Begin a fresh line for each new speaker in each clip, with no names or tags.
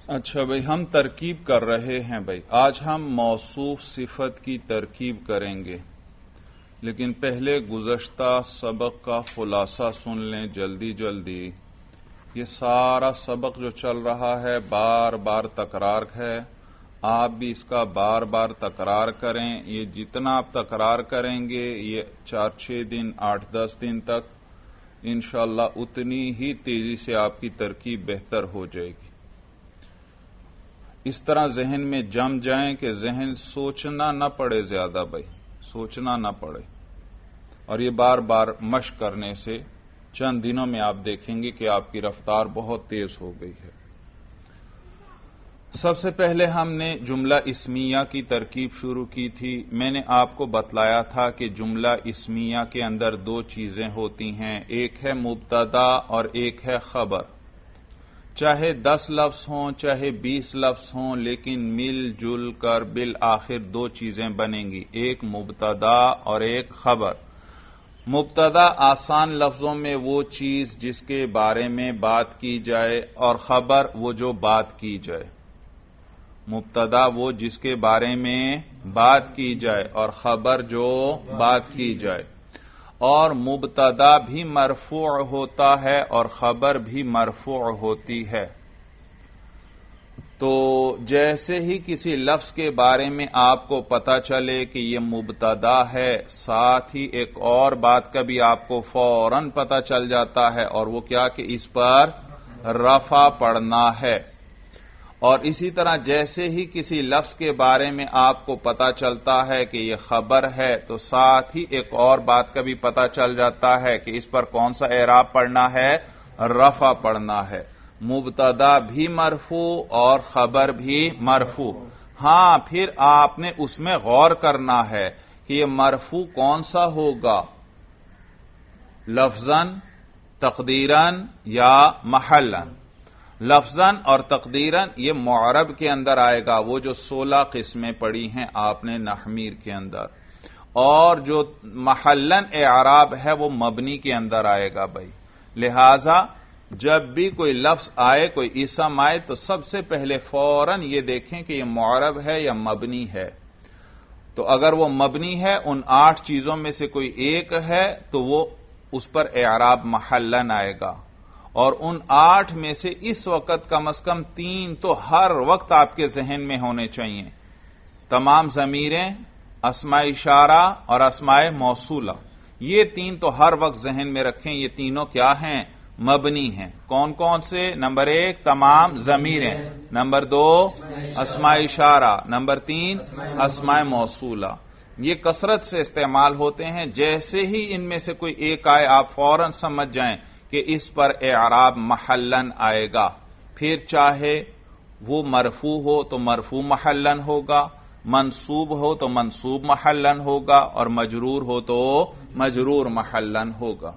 اچھا بھائی، ہم ترکیب کر رہے ہیں بھائی. آج ہم موصوف صفت کی ترکیب کریں گے، لیکن پہلے گزشتہ سبق کا خلاصہ سن لیں جلدی جلدی. یہ سارا سبق جو چل رہا ہے بار بار تکرار ہے. آپ بھی اس کا بار بار تکرار کریں. یہ جتنا آپ تکرار کریں گے یہ 4-6 دن 8-10 دن تک انشاءاللہ اتنی ہی تیزی سے آپ کی ترکیب بہتر ہو جائے گی. اس طرح ذہن میں جم جائیں کہ ذہن سوچنا نہ پڑے، زیادہ بھائی سوچنا نہ پڑے. اور یہ بار بار مشق کرنے سے چند دنوں میں آپ دیکھیں گے کہ آپ کی رفتار بہت تیز ہو گئی ہے. سب سے پہلے ہم نے جملہ اسمیہ کی ترکیب شروع کی تھی. میں نے آپ کو بتلایا تھا کہ جملہ اسمیہ کے اندر دو چیزیں ہوتی ہیں، ایک ہے مبتدا اور ایک ہے خبر. چاہے 10 لفظ ہوں چاہے 20 لفظ ہوں، لیکن مل جل کر بالآخر دو چیزیں بنیں گی، ایک مبتدا اور ایک خبر. مبتدا آسان لفظوں میں وہ چیز جس کے بارے میں بات کی جائے، اور خبر وہ جو بات کی جائے. مبتدا وہ جس کے بارے میں بات کی جائے اور خبر جو بات کی جائے. اور مبتدا بھی مرفوع ہوتا ہے اور خبر بھی مرفوع ہوتی ہے. تو جیسے ہی کسی لفظ کے بارے میں آپ کو پتا چلے کہ یہ مبتدا ہے، ساتھ ہی ایک اور بات کا بھی آپ کو فوراً پتا چل جاتا ہے، اور وہ کیا کہ اس پر رفع پڑھنا ہے. اور اسی طرح جیسے ہی کسی لفظ کے بارے میں آپ کو پتا چلتا ہے کہ یہ خبر ہے، تو ساتھ ہی ایک اور بات کا بھی پتا چل جاتا ہے کہ اس پر کون سا اعراب پڑھنا ہے، رفع پڑھنا ہے. مبتدا بھی مرفوع اور خبر بھی مرفوع. ہاں، پھر آپ نے اس میں غور کرنا ہے کہ یہ مرفوع کون سا ہوگا، لفظاً، تقدیراً یا محلاً. لفظاً اور تقدیراً یہ معرب کے اندر آئے گا، وہ جو 16 قسمیں پڑھی ہیں آپ نے نحمیر کے اندر. اور جو محلاً اعراب ہے وہ مبنی کے اندر آئے گا بھائی. لہذا جب بھی کوئی لفظ آئے، کوئی اسم آئے، تو سب سے پہلے فوراً یہ دیکھیں کہ یہ معرب ہے یا مبنی ہے. تو اگر وہ مبنی ہے، ان 8 چیزوں میں سے کوئی ایک ہے، تو وہ اس پر اعراب محلاً آئے گا. اور ان 8 میں سے اس وقت کم از کم 3 تو ہر وقت آپ کے ذہن میں ہونے چاہیے. تمام ضمیریں، اسماء اشارہ اور اسماء موصولہ، یہ 3 تو ہر وقت ذہن میں رکھیں. یہ تینوں کیا ہیں؟ مبنی ہیں. کون کون سے؟ نمبر 1 تمام ضمیریں، نمبر 2 اسماء اشارہ، نمبر 3 اسماء موصولہ. یہ کثرت سے استعمال ہوتے ہیں. جیسے ہی ان میں سے کوئی ایک آئے، آپ فوراً سمجھ جائیں کہ اس پر اعراب محلاً آئے گا. پھر چاہے وہ مرفوع ہو تو مرفوع محلاً ہوگا، منصوب ہو تو منصوب محلاً ہوگا، اور مجرور ہو تو مجرور محلاً ہوگا.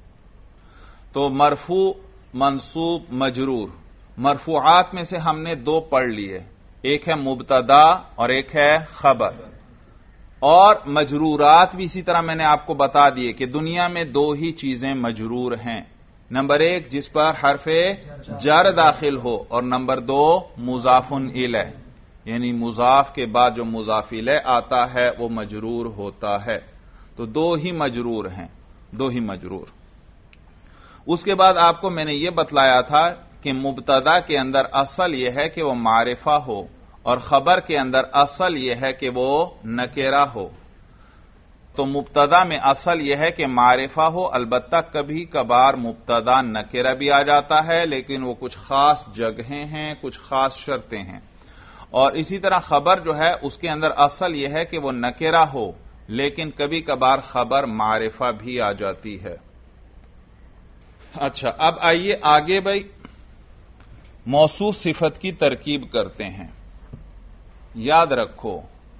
تو مرفوع، منصوب، مجرور. مرفوعات میں سے ہم نے 2 پڑھ لیے، ایک ہے مبتدا اور ایک ہے خبر. اور مجرورات بھی اسی طرح میں نے آپ کو بتا دیے کہ دنیا میں 2 ہی چیزیں مجرور ہیں. نمبر 1 جس پر حرف جر داخل ہو، اور نمبر 2 مضاف الیہ، یعنی مضاف کے بعد جو مضاف الیہ آتا ہے وہ مجرور ہوتا ہے. تو 2 ہی مجرور ہیں، 2 ہی مجرور. اس کے بعد آپ کو میں نے یہ بتلایا تھا کہ مبتدا کے اندر اصل یہ ہے کہ وہ معرفہ ہو، اور خبر کے اندر اصل یہ ہے کہ وہ نکرہ ہو. تو مبتدا میں اصل یہ ہے کہ معرفہ ہو، البتہ کبھی کبھار مبتدا نکرہ بھی آ جاتا ہے، لیکن وہ کچھ خاص جگہیں ہیں، کچھ خاص شرطیں ہیں. اور اسی طرح خبر جو ہے اس کے اندر اصل یہ ہے کہ وہ نکرہ ہو، لیکن کبھی کبھار خبر معرفہ بھی آ جاتی ہے. اچھا، اب آئیے آگے بھائی موصوف صفت کی ترکیب کرتے ہیں. یاد رکھو،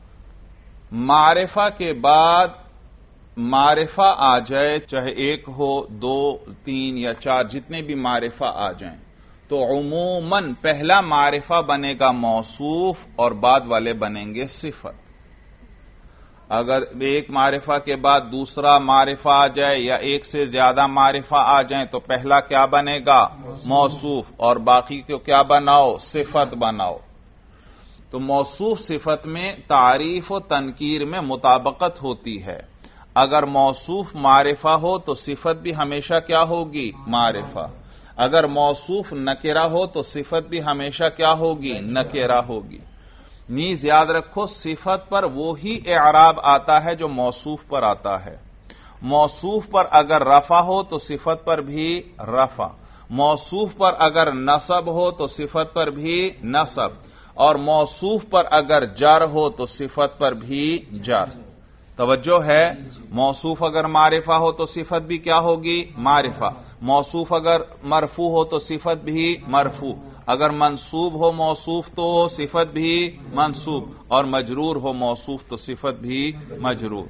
معرفہ کے بعد معرفہ آ جائے، چاہے 1 ہو 2 3 یا 4، جتنے بھی معرفہ آ جائیں، تو عموماً پہلا معرفہ بنے گا موصوف اور بعد والے بنیں گے صفت. اگر ایک معرفہ کے بعد دوسرا معرفہ آ جائے یا ایک سے زیادہ معرفہ آ جائیں تو پہلا کیا بنے گا؟ موصوف، اور باقی کو کیا بناؤ؟ صفت بناؤ۔ تو موصوف صفت میں تعریف و تنکیر میں مطابقت ہوتی ہے۔ اگر موصوف معرفہ ہو تو صفت بھی ہمیشہ کیا ہوگی؟ معرفہ۔ اگر موصوف نکرہ ہو تو صفت بھی ہمیشہ کیا ہوگی؟ نکرہ ہوگی۔ نیز یاد رکھو صفت پر وہی اعراب آتا ہے جو موصوف پر آتا ہے۔ موصوف پر اگر رفع ہو تو صفت پر بھی رفع، موصوف پر اگر نصب ہو تو صفت پر بھی نصب، اور موصوف پر اگر جر ہو تو صفت پر بھی جر۔ توجہ ہے؟ موصوف اگر معرفہ ہو تو صفت بھی کیا ہوگی؟ معرفہ۔ موصوف اگر مرفوع ہو تو صفت بھی مرفوع، اگر منصوب ہو موصوف تو صفت بھی منصوب، اور مجرور ہو موصوف تو صفت بھی مجرور۔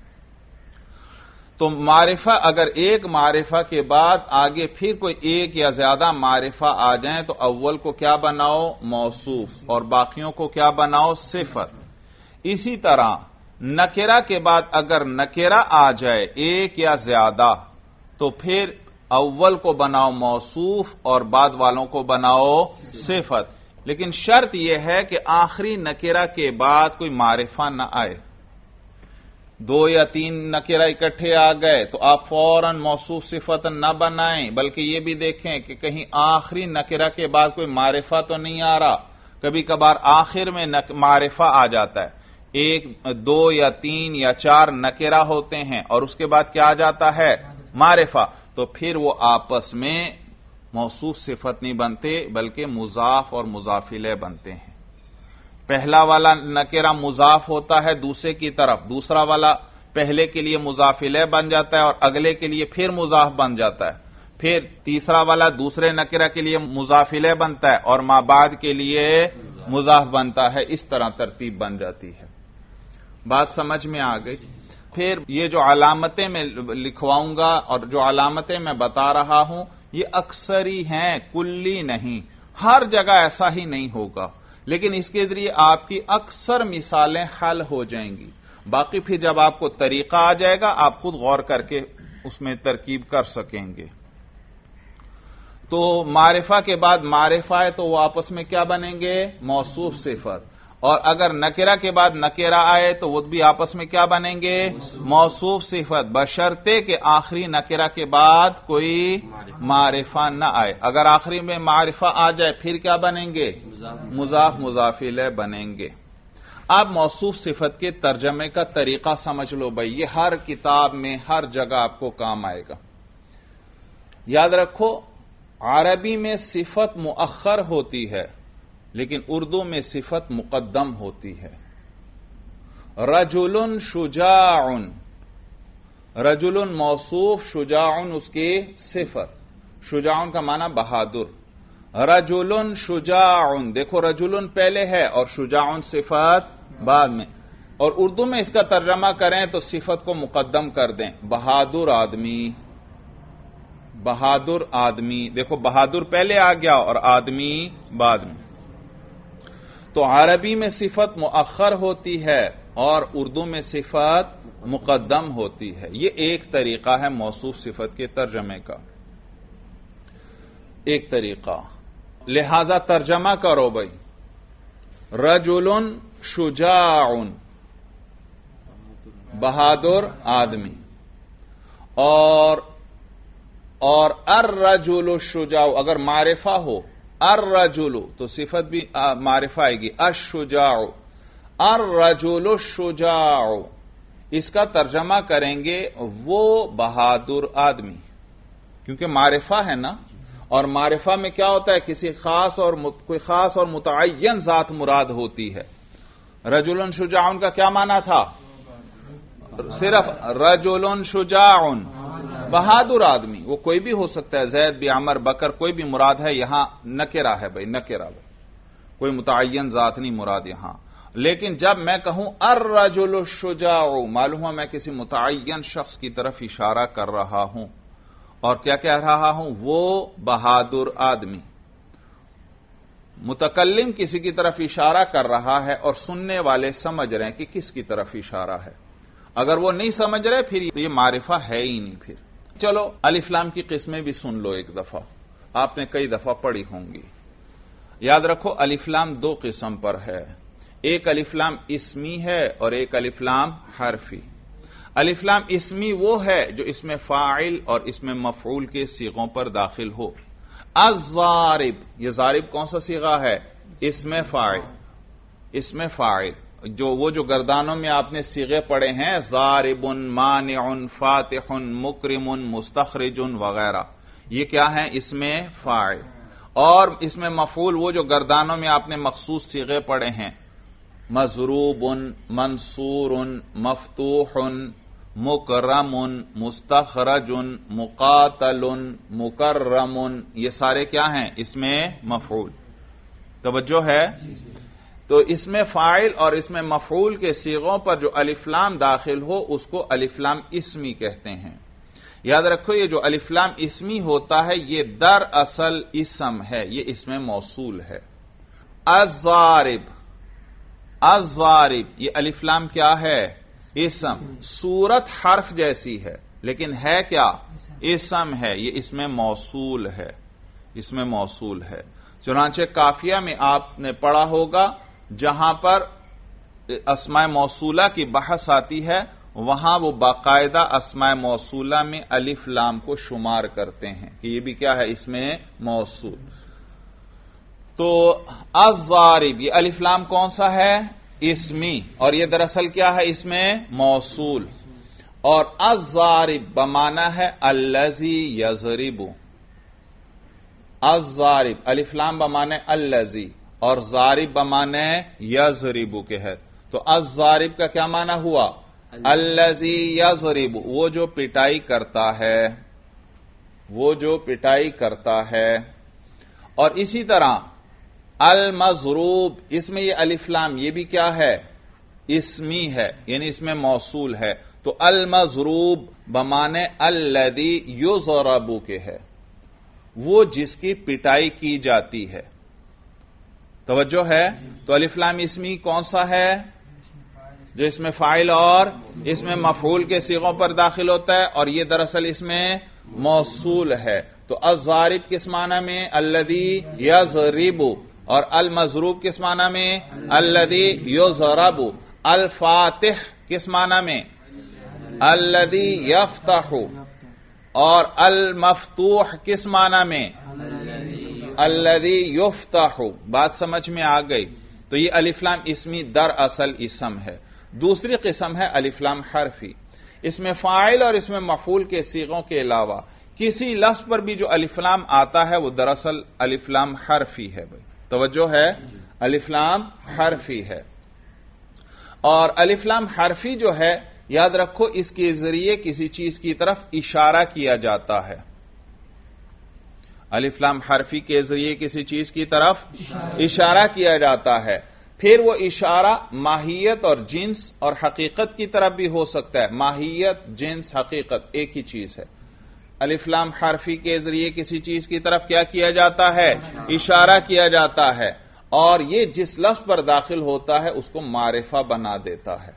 تو معرفہ اگر ایک معرفہ کے بعد آگے پھر کوئی ایک یا زیادہ معرفہ آ جائیں تو اول کو کیا بناؤ؟ موصوف، اور باقیوں کو کیا بناؤ؟ صفت۔ اسی طرح نکرہ کے بعد اگر نکرہ آ جائے ایک یا زیادہ تو پھر اول کو بناؤ موصوف اور بعد والوں کو بناؤ صفت، لیکن شرط یہ ہے کہ آخری نکرہ کے بعد کوئی معرفہ نہ آئے۔ دو یا تین نکرہ اکٹھے آ گئے تو آپ فوراً موصوف صفت نہ بنائیں، بلکہ یہ بھی دیکھیں کہ کہیں آخری نکرہ کے بعد کوئی معرفہ تو نہیں آ رہا۔ کبھی کبھار آخر میں معرفہ آ جاتا ہے، ایک دو یا تین یا چار نکرہ ہوتے ہیں اور اس کے بعد کیا آ جاتا ہے؟ معرفہ، تو پھر وہ آپس میں موصوف صفت نہیں بنتے بلکہ مضاف اور مضاف الیہ بنتے ہیں۔ پہلا والا نکرہ مضاف ہوتا ہے دوسرے کی طرف، دوسرا والا پہلے کے لیے مضاف الیہ بن جاتا ہے اور اگلے کے لیے پھر مضاف بن جاتا ہے، پھر تیسرا والا دوسرے نکرہ کے لیے مضاف الیہ بنتا ہے اور ما بعد کے لیے مضاف بنتا ہے۔ اس طرح ترتیب بن جاتی ہے۔ بات سمجھ میں آ گئی؟ پھر یہ جو علامتیں میں لکھواؤں گا اور جو علامتیں میں بتا رہا ہوں یہ اکثری ہیں، کلی نہیں، ہر جگہ ایسا ہی نہیں ہوگا، لیکن اس کے ذریعے آپ کی اکثر مثالیں حل ہو جائیں گی۔ باقی پھر جب آپ کو طریقہ آ جائے گا آپ خود غور کر کے اس میں ترکیب کر سکیں گے۔ تو معرفہ کے بعد معرفہ ہے تو وہ آپس میں کیا بنیں گے؟ موصوف صفت، اور اگر نکرہ کے بعد نکرہ آئے تو وہ بھی آپس میں کیا بنیں گے؟ موصوف صفت، بشرطے کہ آخری نکرہ کے بعد کوئی معرفہ نہ آئے۔ اگر آخری میں معرفہ آ جائے پھر کیا بنیں گے؟ مضاف مضاف الیہ بنیں گے۔ اب موصوف صفت کے ترجمے کا طریقہ سمجھ لو بھائی، یہ ہر کتاب میں ہر جگہ آپ کو کام آئے گا۔ یاد رکھو عربی میں صفت مؤخر ہوتی ہے لیکن اردو میں صفت مقدم ہوتی ہے۔ رجل شجاع، رجل موصوف، شجاع اس کی صفت، شجاع کا معنی بہادر۔ رجل شجاع، دیکھو رجل پہلے ہے اور شجاع صفت بعد میں، اور اردو میں اس کا ترجمہ کریں تو صفت کو مقدم کر دیں، بہادر آدمی، بہادر آدمی، دیکھو بہادر پہلے آ گیا اور آدمی بعد میں۔ تو عربی میں صفت مؤخر ہوتی ہے اور اردو میں صفت مقدم ہوتی ہے۔ یہ ایک طریقہ ہے موصوف صفت کے ترجمے کا، ایک طریقہ۔ لہذا ترجمہ کرو بھائی، رجل شجاع، بہادر آدمی، اور الرجل الشجاع اگر معرفہ ہو، الرجل تو صفت بھی معرفہ آئے گی، الشجاع، الرجل الشجاع، اس کا ترجمہ کریں گے وہ بہادر آدمی، کیونکہ معرفہ ہے نا، اور معرفہ میں کیا ہوتا ہے؟ کسی کوئی خاص اور متعین ذات مراد ہوتی ہے۔ رجل شجاع کا کیا معنی تھا؟ صرف رجل شجاع، بہادر آدمی، وہ کوئی بھی ہو سکتا ہے، زید بھی، عمر، بکر، کوئی بھی مراد ہے، یہاں نکرہ ہے بھائی، نکرہ، کوئی متعین ذات نہیں مراد یہاں۔ لیکن جب میں کہوں الرجل الشجاع، معلوم ہے میں کسی متعین شخص کی طرف اشارہ کر رہا ہوں، اور کیا کہہ رہا ہوں؟ وہ بہادر آدمی۔ متکلم کسی کی طرف اشارہ کر رہا ہے اور سننے والے سمجھ رہے ہیں کہ کس کی طرف اشارہ ہے. اگر وہ نہیں سمجھ رہے پھر یہ معرفہ ہے ہی نہیں. پھر چلو الف لام کی قسمیں بھی سن لو ایک دفعہ، آپ نے کئی دفعہ پڑھی ہوں گی. یاد رکھو الف لام دو قسم پر ہے، ایک الف لام اسمی ہے اور ایک الف لام حرفی. الف لام اسمی وہ ہے جو اس میں فاعل اور اس میں مفعول کے صیغوں پر داخل ہو. الضارب، یہ ضارب کون سا صیغہ ہے؟ اس میں فاعل. اس میں فاعل وہ جو گردانوں میں آپ نے صیغے پڑھے ہیں، ضارب، مانع، فاتح، مکرم، مستخرج وغیرہ، یہ کیا ہیں؟ اس میں فاعل. اور اس میں مفعول وہ جو گردانوں میں آپ نے مخصوص صیغے پڑھے ہیں، مضروب، منصور، مفتوح، مکرم، مستخرج، مقاتل، مکرم، یہ سارے کیا ہیں؟ اس میں مفعول. توجہ ہے؟ تو اس میں فاعل اور اس میں مفعول کے صیغوں پر جو الف لام داخل ہو اس کو الف لام اسمی کہتے ہیں. یاد رکھو یہ جو الف لام اسمی ہوتا ہے یہ در اصل اسم ہے، یہ اسم موصول ہے. الضارب، الضارب، یہ الف لام کیا ہے؟ اسم. صورت حرف جیسی ہے لیکن ہے کیا؟ اسم ہے، یہ اسم موصول ہے. اسم موصول ہے. چنانچہ قافیہ میں آپ نے پڑھا ہوگا جہاں پر اسماء موصولہ کی بحث آتی ہے وہاں وہ باقاعدہ اسماء موصولہ میں الف لام کو شمار کرتے ہیں کہ یہ بھی کیا ہے؟ اس میں موصول. تو الضارب، یہ الف لام کون سا ہے؟ اسمی، اور یہ دراصل کیا ہے؟ اس میں موصول. اور الضارب بمعنی ہے الذی یضرب. الضارب الف لام بمعنی الذی اور ضارب بمعنی یضرب کے ہے. تو الضارب کا کیا معنی ہوا؟ الذی یضرب، وہ جو پٹائی کرتا ہے، وہ جو پٹائی کرتا ہے. اور اسی طرح المضروب، اس میں یہ الف لام یہ بھی کیا ہے؟ اسمی ہے، یعنی اس میں موصول ہے. تو المضروب بمعنی الذی یضرب کے ہے، وہ جس کی پٹائی کی جاتی ہے. توجہ ہے؟ تو الف لام اسمی کون سا ہے؟ جو اس میں فاعل اور اس میں مفعول کے صیغوں پر داخل ہوتا ہے، اور یہ دراصل اس میں موصول ہے. تو الضارب کس معنی میں؟ الذی یضرب. اور المضروب کس معنی میں؟ الذی یضرب. الفاتح کس معنی میں؟ الذی یفتح. اور المفتوح کس معنی میں؟ الذی یفتح. بات سمجھ میں آ گئی؟ تو یہ الف لام اسمی در اصل اسم ہے. دوسری قسم ہے الف لام حرفی. اس میں فاعل اور اس میں مفعول کے صیغوں کے علاوہ کسی لفظ پر بھی جو الف لام آتا ہے وہ دراصل الف لام حرفی ہے. بھائی توجہ ہے؟ الف لام حرفی ہے. اور الف لام حرفی جو ہے یاد رکھو اس کے ذریعے کسی چیز کی طرف اشارہ کیا جاتا ہے. الف لام حرفی کے ذریعے کسی چیز کی طرف اشارہ کیا جاتا ہے. پھر وہ اشارہ ماہیت اور جنس اور حقیقت کی طرف بھی ہو سکتا ہے. ماہیت، جنس، حقیقت ایک ہی چیز ہے. الف لام حرفی کے ذریعے کسی چیز کی طرف کیا جاتا ہے؟ اشارہ کیا جاتا ہے. اور یہ جس لفظ پر داخل ہوتا ہے اس کو معرفہ بنا دیتا ہے.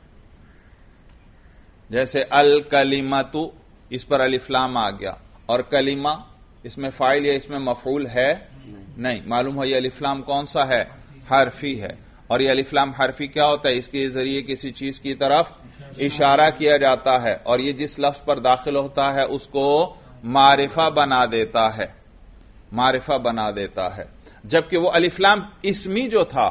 جیسے الکلمۃ، اس پر الف لام آ گیا، اور کلمہ اس میں فاعل یا اس میں مفعول ہے؟ نہیں. معلوم ہو یہ الف لام کون سا ہے؟ حرفی ہے. اور یہ الف لام حرفی کیا ہوتا ہے؟ اس کے ذریعے کسی چیز کی طرف اشارہ کیا جاتا ہے، اور یہ جس لفظ پر داخل ہوتا ہے اس کو معرفہ بنا دیتا ہے. معرفہ بنا دیتا ہے. جبکہ وہ الف لام اسمی جو تھا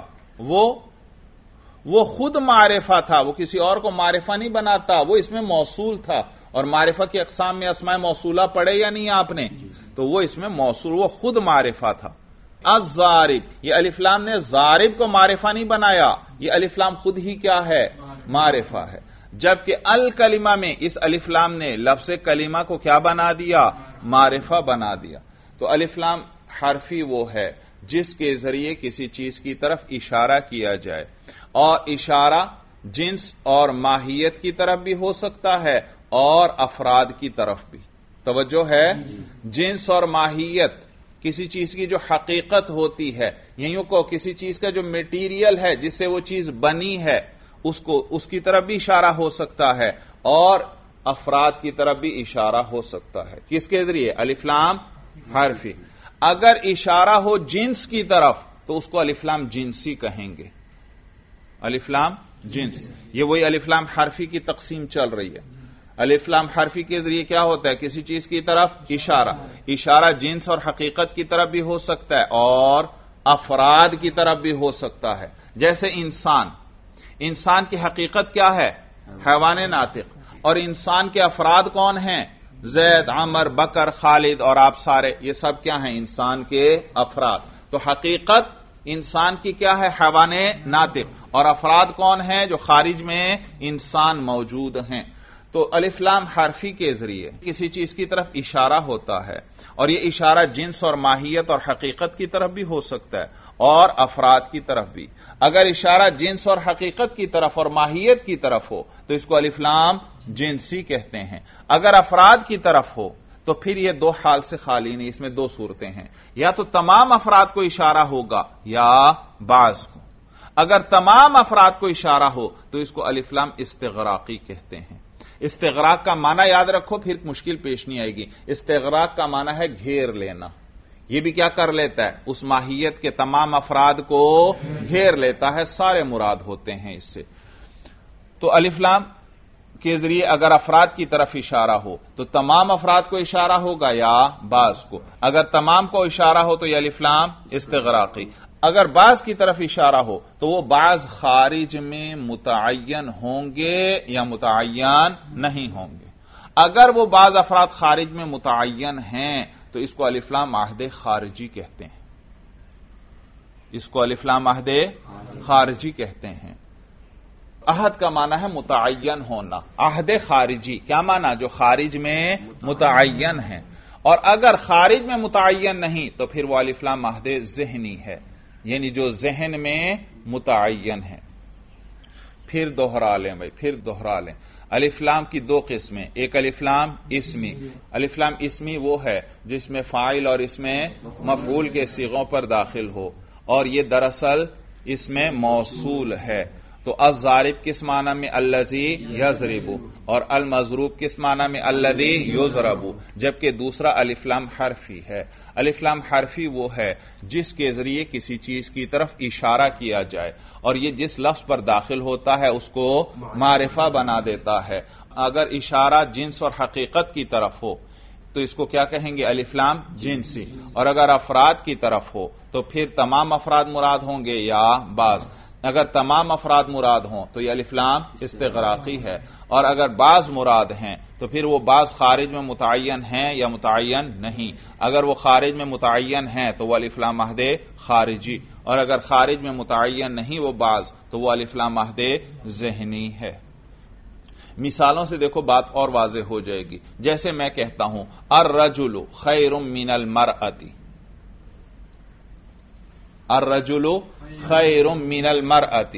وہ خود معرفہ تھا، وہ کسی اور کو معرفہ نہیں بناتا، وہ اس میں موصول تھا. اور معرفہ کی اقسام میں اسماء موصولہ پڑھے یا نہیں آپ نے؟ تو وہ اس میں موصول، وہ خود معرفہ تھا. الضارب، یہ الف لام نے ضارب کو معرفہ نہیں بنایا، یہ الف لام خود ہی کیا ہے؟ معرفہ ہے. جبکہ الکلمہ میں اس الف لام نے لفظ کلمہ کو کیا بنا دیا؟ معرفہ بنا دیا. تو الف لام حرفی وہ ہے جس کے ذریعے کسی چیز کی طرف اشارہ کیا جائے، اور اشارہ جنس اور ماہیت کی طرف بھی ہو سکتا ہے اور افراد کی طرف بھی. توجہ ہے؟ جنس اور ماہیت کسی چیز کی جو حقیقت ہوتی ہے، یوں کو کسی چیز کا جو میٹیریل ہے جس سے وہ چیز بنی ہے، اس کی طرف بھی اشارہ ہو سکتا ہے، اور افراد کی طرف بھی اشارہ ہو سکتا ہے۔ کس کے ذریعے؟ الف لام حرفی۔ اگر اشارہ ہو جنس کی طرف تو اس کو الف لام جنسی کہیں گے۔ الف لام جنس، یہ وہی الف لام حرفی کی تقسیم چل رہی ہے۔ الف لام حرفی کے ذریعے کیا ہوتا ہے؟ کسی چیز کی طرف اشارہ، اشارہ جنس اور حقیقت کی طرف بھی ہو سکتا ہے اور افراد کی طرف بھی ہو سکتا ہے۔ جیسے انسان کی حقیقت کیا ہے؟ حیوان ناطق، اور انسان کے افراد کون ہیں؟ زید، عمر، بکر، خالد اور آپ سارے، یہ سب کیا ہیں؟ انسان کے افراد۔ تو حقیقت انسان کی کیا ہے؟ حیوان ناطق، اور افراد کون ہیں؟ جو خارج میں انسان موجود ہیں۔ تو الف لام حرفی کے ذریعے کسی چیز کی طرف اشارہ ہوتا ہے، اور یہ اشارہ جنس اور ماہیت اور حقیقت کی طرف بھی ہو سکتا ہے اور افراد کی طرف بھی۔ اگر اشارہ جنس اور حقیقت کی طرف اور ماہیت کی طرف ہو تو اس کو الف لام جنسی کہتے ہیں۔ اگر افراد کی طرف ہو تو پھر یہ دو حال سے خالی نہیں، اس میں دو صورتیں ہیں، یا تو تمام افراد کو اشارہ ہوگا یا بعض کو۔ اگر تمام افراد کو اشارہ ہو تو اس کو الف لام استغراقی کہتے ہیں۔ استغراق کا معنی یاد رکھو، پھر مشکل پیش نہیں آئے گی۔ استغراق کا معنی ہے گھیر لینا۔ یہ بھی کیا کر لیتا ہے؟ اس ماہیت کے تمام افراد کو گھیر لیتا ہے، سارے مراد ہوتے ہیں اس سے۔ تو الف لام کے ذریعے اگر افراد کی طرف اشارہ ہو تو تمام افراد کو اشارہ ہوگا یا بعض کو۔ اگر تمام کو اشارہ ہو تو یہ الف لام استغراقی۔ اگر بعض کی طرف اشارہ ہو تو وہ بعض خارج میں متعین ہوں گے یا متعین نہیں ہوں گے۔ اگر وہ بعض افراد خارج میں متعین ہیں تو اس کو الف لام عہد خارجی کہتے ہیں۔ اس کو الف لام عہد خارجی کہتے ہیں۔ عہد کا معنی ہے متعین ہونا، عہد خارجی کیا معنی؟ جو خارج میں متعین ہے، اور اگر خارج میں متعین نہیں تو پھر وہ الف لام عہد ذہنی ہے، یعنی جو ذہن میں متعین ہے۔ پھر دوہرا لیں بھائی، پھر دوہرا لیں۔ الف لام کی دو قسمیں، ایک الف لام اسمی۔ الف لام اسمی وہ ہے جس میں فاعل اور اس میں مفعول کے صیغوں پر داخل ہو، اور یہ دراصل اس میں موصول ہے۔ تو الضارب کس معنی میں؟ الذی یضرب، اور المضروب کس معنی میں؟ الذی یضرب، جبکہ دوسرا الف لام حرفی ہے۔ الف لام حرفی وہ ہے جس کے ذریعے کسی چیز کی طرف اشارہ کیا جائے، اور یہ جس لفظ پر داخل ہوتا ہے اس کو معرفہ بنا دیتا ہے۔ اگر اشارہ جنس اور حقیقت کی طرف ہو تو اس کو کیا کہیں گے؟ الف لام جنسی، اور اگر افراد کی طرف ہو تو پھر تمام افراد مراد ہوں گے یا بعض۔ اگر تمام افراد مراد ہوں تو یہ الف لام استغراقی ہے، اور اگر بعض مراد ہیں تو پھر وہ بعض خارج میں متعین ہیں یا متعین نہیں۔ اگر وہ خارج میں متعین ہیں تو وہ الف لام عہد خارجی، اور اگر خارج میں متعین نہیں وہ بعض تو وہ الف لام عہد ذہنی ہے۔ مثالوں سے دیکھو بات اور واضح ہو جائے گی۔ جیسے میں کہتا ہوں الرجل خیر من المرأة، الرجل خیر من المرأة،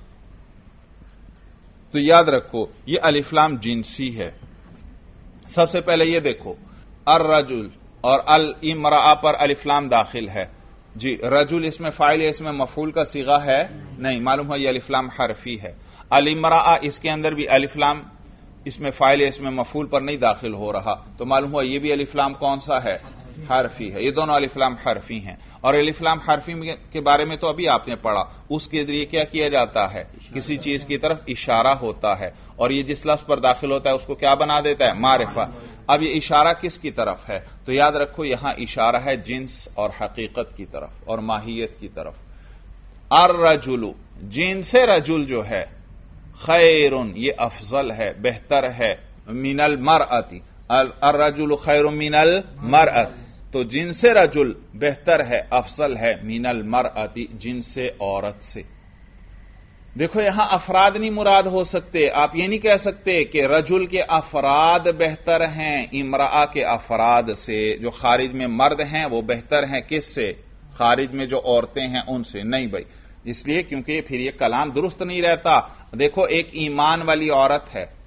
تو یاد رکھو یہ الف لام جنسی ہے۔ سب سے پہلے یہ دیکھو الرجل اور الامرأة پر الف لام داخل ہے، جی رجل اس میں فاعل ہے، اس میں مفعول کا صیغہ ہے نہیں، معلوم ہے یہ الف لام حرفی ہے۔ الامرأة اس کے اندر بھی الف لام اس میں فاعل ہے، اس میں مفعول پر نہیں داخل ہو رہا، تو معلوم ہوا یہ بھی الف لام کون سا ہے؟ حرفی ہے۔ یہ دونوں الف لام حرفی ہیں، اور الف لام حرفی کے بارے میں تو ابھی آپ نے پڑھا، اس کے ذریعے کیا کیا جاتا ہے؟ کسی چیز کی طرف اشارہ ہوتا ہے، اور یہ جس لفظ پر داخل ہوتا ہے اس کو کیا بنا دیتا ہے؟ معرفہ۔ اب یہ اشارہ کس کی طرف ہے؟ تو یاد رکھو یہاں اشارہ ہے جنس اور حقیقت کی طرف اور ماہیت کی طرف۔ الرجل جنس رجل جو ہے، خیرن یہ افضل ہے، بہتر ہے، من المرأة، الرجل خیر من المرأة، تو جنس رجل بہتر ہے، افضل ہے، من المرأة جنس عورت سے۔ دیکھو یہاں افراد نہیں مراد ہو سکتے، آپ یہ نہیں کہہ سکتے کہ رجل کے افراد بہتر ہیں امرأة کے افراد سے، جو خارج میں مرد ہیں وہ بہتر ہیں کس سے؟ خارج میں جو عورتیں ہیں ان سے نہیں بھائی، اس لیے کیونکہ پھر یہ کلام درست نہیں رہتا۔ دیکھو ایک ایمان والی عورت ہے،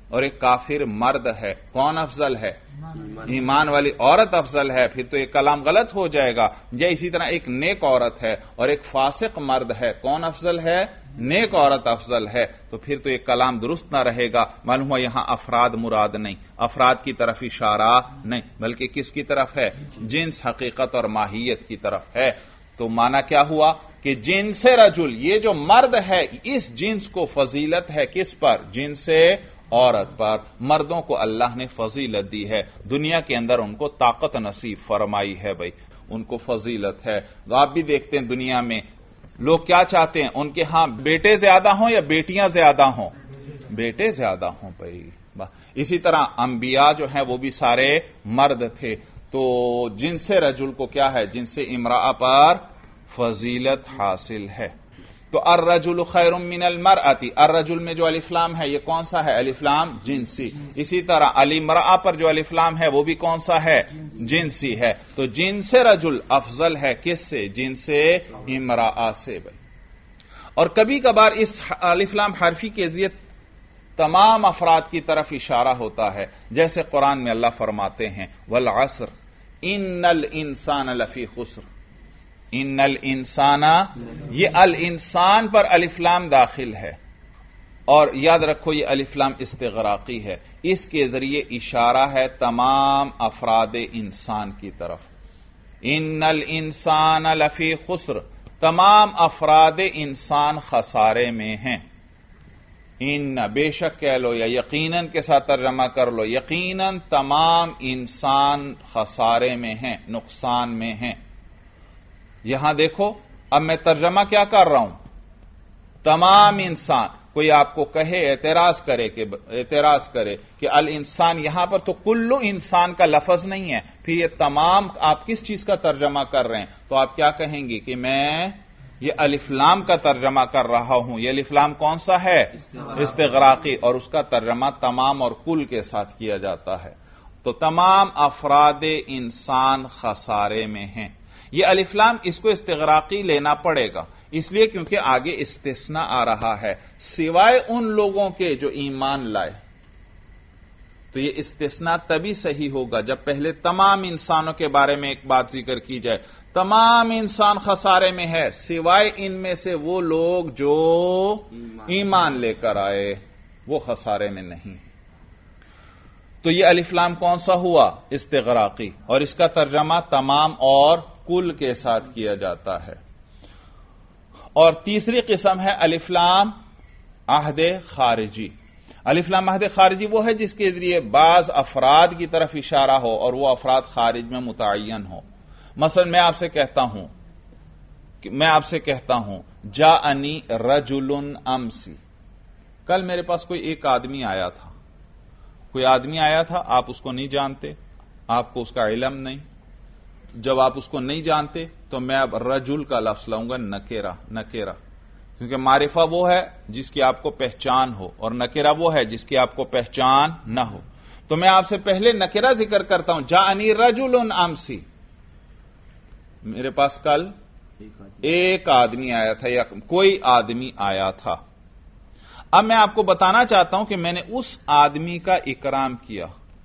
اور ایک کافر مرد ہے، کون افضل ہے؟ ایمان والی عورت افضل ہے، پھر تو یہ کلام غلط ہو جائے گا۔ یا اسی طرح ایک نیک عورت ہے اور ایک فاسق مرد ہے، کون افضل ہے؟ نیک عورت افضل ہے، تو پھر تو یہ کلام درست نہ رہے گا۔ معلوم ہوا یہاں افراد مراد نہیں، افراد کی طرف اشارہ نہیں، بلکہ کس کی طرف ہے؟ جنس، حقیقت اور ماہیت کی طرف ہے۔ تو معنی کیا ہوا کہ جنس رجل، یہ جو مرد ہے اس جنس کو فضیلت ہے کس پر؟ جنس عورت پر۔ مردوں کو اللہ نے فضیلت دی ہے، دنیا کے اندر ان کو طاقت نصیب فرمائی ہے، بھائی ان کو فضیلت ہے۔ تو آپ بھی دیکھتے ہیں دنیا میں لوگ کیا چاہتے ہیں، ان کے ہاں بیٹے زیادہ ہوں یا بیٹیاں زیادہ ہوں؟ بیٹے زیادہ ہوں بھائی۔ اسی طرح انبیاء جو ہیں وہ بھی سارے مرد تھے، تو جنس رجل کو کیا ہے؟ جنس امرأہ پر فضیلت حاصل ہے۔ تو الرجل خیر من المرأة، الرجل میں جو الف لام ہے یہ کون سا ہے؟ الف لام جنسی۔ اسی طرح الامرأة پر جو الف لام ہے وہ بھی کون سا ہے؟ جنسی ہے۔ تو جنس رجل افضل ہے کس سے؟ جنس امرأة سے بھائی۔ اور کبھی کبھار اس الف لام حرفی کے ذریعے تمام افراد کی طرف اشارہ ہوتا ہے، جیسے قرآن میں اللہ فرماتے ہیں والعصر ان الانسان لفی خسر، ان الانسان، یہ الانسان پر الف لام داخل ہے، اور یاد رکھو یہ الف لام استغراقی ہے، اس کے ذریعے اشارہ ہے تمام افراد انسان کی طرف۔ ان الانسان لفی خسر، تمام افراد انسان خسارے میں ہیں۔ ان بے شک کہہ لو یا یقیناً کے ساتھ ترجمہ کر لو، یقیناً تمام انسان خسارے میں ہیں، نقصان میں ہیں۔ یہاں دیکھو اب میں ترجمہ کیا کر رہا ہوں؟ تمام انسان۔ کوئی آپ کو کہے، اعتراض کرے کہ الانسان، یہاں پر تو کلو انسان کا لفظ نہیں ہے، پھر یہ تمام آپ کس چیز کا ترجمہ کر رہے ہیں؟ تو آپ کیا کہیں گے کہ میں یہ الف لام کا ترجمہ کر رہا ہوں۔ یہ الف لام کون سا ہے؟ استغراقی، اور اس کا ترجمہ تمام اور کل کے ساتھ کیا جاتا ہے۔ تو تمام افراد انسان خسارے میں ہیں۔ یہ الف لام اس کو استغراقی لینا پڑے گا، اس لیے کیونکہ آگے استثناء آ رہا ہے، سوائے ان لوگوں کے جو ایمان لائے۔ تو یہ استثناء تبھی صحیح ہوگا جب پہلے تمام انسانوں کے بارے میں ایک بات ذکر کی جائے، تمام انسان خسارے میں ہے سوائے ان میں سے وہ لوگ جو ایمان لے کر آئے، وہ خسارے میں نہیں۔ تو یہ الف لام کون سا ہوا؟ استغراقی، اور اس کا ترجمہ تمام اور کل کے ساتھ کیا جاتا ہے۔ اور تیسری قسم ہے الف لام عہد خارجی۔ الف لام عہد خارجی وہ ہے جس کے ذریعے بعض افراد کی طرف اشارہ ہو اور وہ افراد خارج میں متعین ہو۔ مثلا میں آپ سے کہتا ہوں جاءنی رجل امسی، کل میرے پاس کوئی ایک آدمی آیا تھا، آپ اس کو نہیں جانتے، آپ کو اس کا علم نہیں۔ جب آپ اس کو نہیں جانتے تو میں اب رجل کا لفظ لاؤں گا، نکیرہ، کیونکہ معرفہ وہ ہے جس کی آپ کو پہچان ہو اور نکیرہ وہ ہے جس کی آپ کو پہچان نہ ہو۔ تو میں آپ سے پہلے نکیرہ ذکر کرتا ہوں، جاءنی رجل امسی، میرے پاس کل ایک آدمی آیا تھا یا کوئی آدمی آیا تھا۔ اب میں آپ کو بتانا چاہتا ہوں کہ میں نے اس آدمی کا اکرام کیا،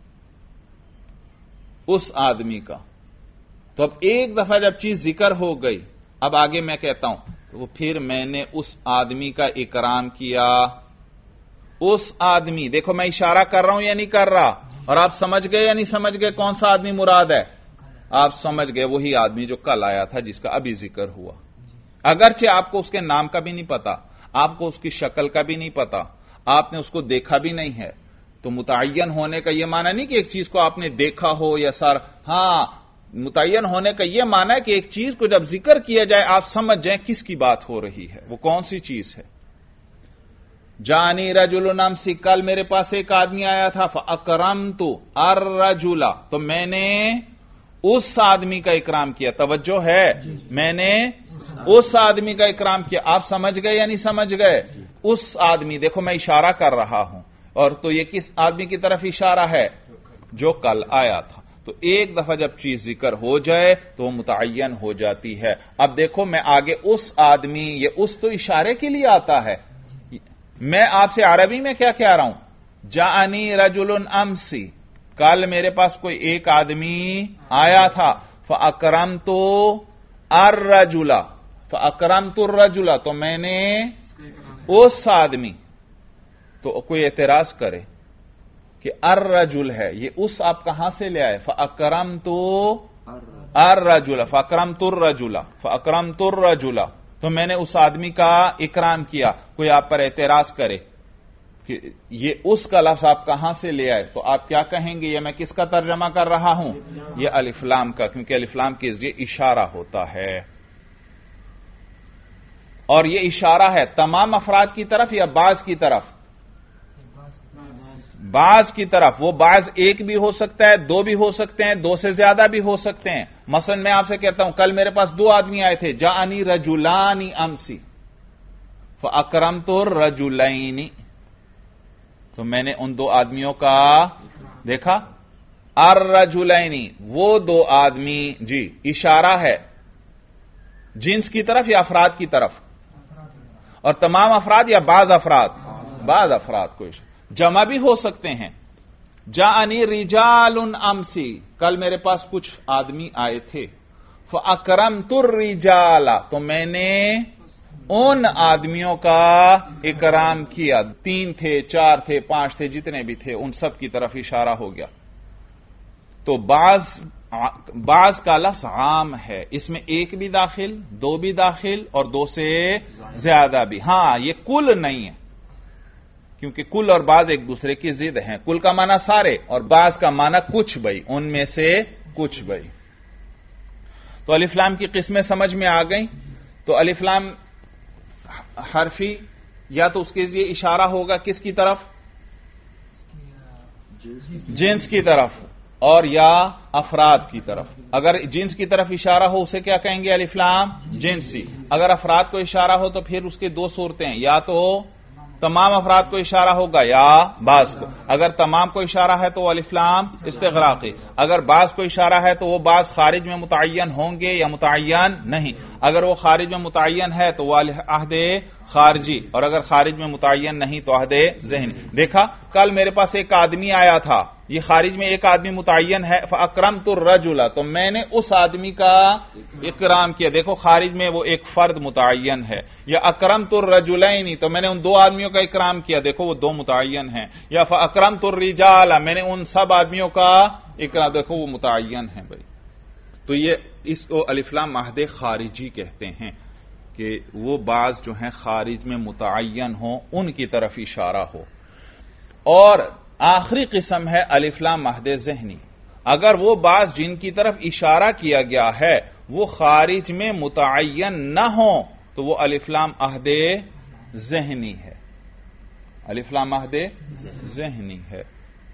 اس آدمی کا۔ تو اب ایک دفعہ جب چیز ذکر ہو گئی، اب آگے میں کہتا ہوں تو پھر میں نے اس آدمی کا اکرام کیا۔ اس آدمی، دیکھو میں اشارہ کر رہا ہوں یا نہیں کر رہا، اور آپ سمجھ گئے یا نہیں سمجھ گئے کون سا آدمی مراد ہے؟ آپ سمجھ گئے، وہی آدمی جو کل آیا تھا جس کا ابھی ذکر ہوا۔ اگرچہ آپ کو اس کے نام کا بھی نہیں پتا، آپ کو اس کی شکل کا بھی نہیں پتا، آپ نے اس کو دیکھا بھی نہیں ہے، تو متعین ہونے کا یہ معنی نہیں کہ ایک چیز کو آپ نے دیکھا ہو یا ہاں، متعین ہونے کا یہ معنی ہے کہ ایک چیز کو جب ذکر کیا جائے آپ سمجھ جائیں کس کی بات ہو رہی ہے، وہ کون سی چیز ہے۔ جانی رجل امسی، کل میرے پاس ایک آدمی آیا تھا، فاکرمت الرجل، تو میں نے اس آدمی کا اکرام کیا۔ توجہ ہے، میں نے اس آدمی کا اکرام کیا۔ آپ سمجھ گئے یا نہیں سمجھ گئے؟ اس آدمی، دیکھو میں اشارہ کر رہا ہوں، اور تو یہ کس آدمی کی طرف اشارہ ہے؟ جو کل آیا تھا۔ تو ایک دفعہ جب چیز ذکر ہو جائے تو وہ متعین ہو جاتی ہے۔ اب دیکھو میں آگے اس آدمی، یہ اس تو اشارے کے لیے آتا ہے۔ میں آپ سے عربی میں کیا کہہ رہا ہوں؟ जाअनी रजुलन अमसी, कल मेरे पास कोई एक आदमी आया था, फअकरमतु अर्रजुला, फअकरमतु अर्रजुला, तो मैंने उस आदमी, तो कोई एतराज करे कि अर्रजुल है, ये उस आप कहां से ले आए? फअकरमतु अर्रजुला, फअकरमतुर्रजुला, फअकरमतुर्रजुला, तो मैंने उस आदमी का इकराम किया। कोई आप पर एतराज करे कि ये उस का लफ्ज आप कहां से ले आए, तो आप क्या कहेंगे? ये मैं किसका तर्जमा कर रहा हूं? ये अलिफ लाम का, क्योंकि अलिफ लाम के जरिए इशारा होता है, और ये इशारा है तमाम अफराद की तरफ या बाज की तरफ? बाज की तरफ। वो बाज एक भी हो सकता है, दो भी हो सकते हैं, दो से ज्यादा भी हो सकते हैं। मसलन मैं आपसे कहता हूं कल मेरे पास दो आदमी आए थे, जाअनी रजुलानी अमसी फअकरमतुर रजुलैनी, तो मैंने उन दो आदमियों का देखा। अर्रजुलैनी, वो दो आदमी, जी इशारा है जिन्स की तरफ या अफराद की तरफ? और तमाम अफराद या बाज अफराद? बाज अफराद को जमा भी हो सकते हैं। जाअनी रिजालुन अमसी, कल मेरे पास कुछ आदमी आए थे, फअकरमतुर रिजाला, तो मैंने उन आदमियों का इकराम किया। 3 थे, 4 थे, 5 थे, जितने भी थे उन सब की तरफ इशारा हो गया। तो बाज का लफ्ज आम है, इसमें एक भी दाखिल, दो भी दाखिल और दो से ज्यादा भी। हां, ये कुल नहीं है, क्योंकि कुल और बाज एक दूसरे की जिद हैं। कुल का माना सारे और बाज का माना कुछ भाई, उनमें से कुछ भाई। तो अलिफ लाम की किस्में समझ में आ गई। तो अलिफ लाम हरफी, या तो उसके लिए इशारा होगा किसकी तरफ? जिन्स की तरफ, और या अफराद की तरफ। अगर जिन्स की तरफ इशारा हो उसे क्या कहेंगे? अलिफ लाम जिन्सी। अगर अफराद को इशारा हो तो फिर उसके दो सूरतें हैं, या तो तमाम अफराद को इशारा होगा या बाज को। अगर तमाम को इशारा है तो अलिफ लाम इस्तिग़राक़ी, अगर बाज को इशारा है तो वो बाज खारिज में मुतअय्यन होंगे या मुतअय्यन नहीं। अगर वो खारिज में मुतअय्यन है तो वो अहदे खारजी, और अगर खारिज में मुतअय्यन नहीं तो अहदे ज़हनी। देखा, कल मेरे पास एक आदमी आया था, ये खारिज में एक आदमी मुतअय्यन है, फअकरमतुर रजुला, तो मैंने उस आदमी का इकराम किया। देखो, खारिज में वो एक फर्द मुतअय्यन है। या अकरमतुर रजुलैनी, तो मैंने उन दो आदमियों का इकराम किया, देखो वो दो मुतअय्यन हैं। या फअकरमतुर रिजाला, मैंने उन सब आदमियों का इकराम, देखो वो मुतअय्यन है भाई। तो ये इसको अलिफ लाम अहदे खारिजी कहते हैं कि वो बाज जो हैं खारिज में मुतअय्यन हो, उनकी तरफ इशारा हो। और आखिरी किस्म है अलिफ लाम अहदे ज़हनी। अगर वो बाज जिनकी तरफ इशारा किया गया है वो खारिज में मुतअय्यन न हो तो वो अलिफ लाम अहदे ज़हनी है, अलिफ लाम अहदे ज़हनी है।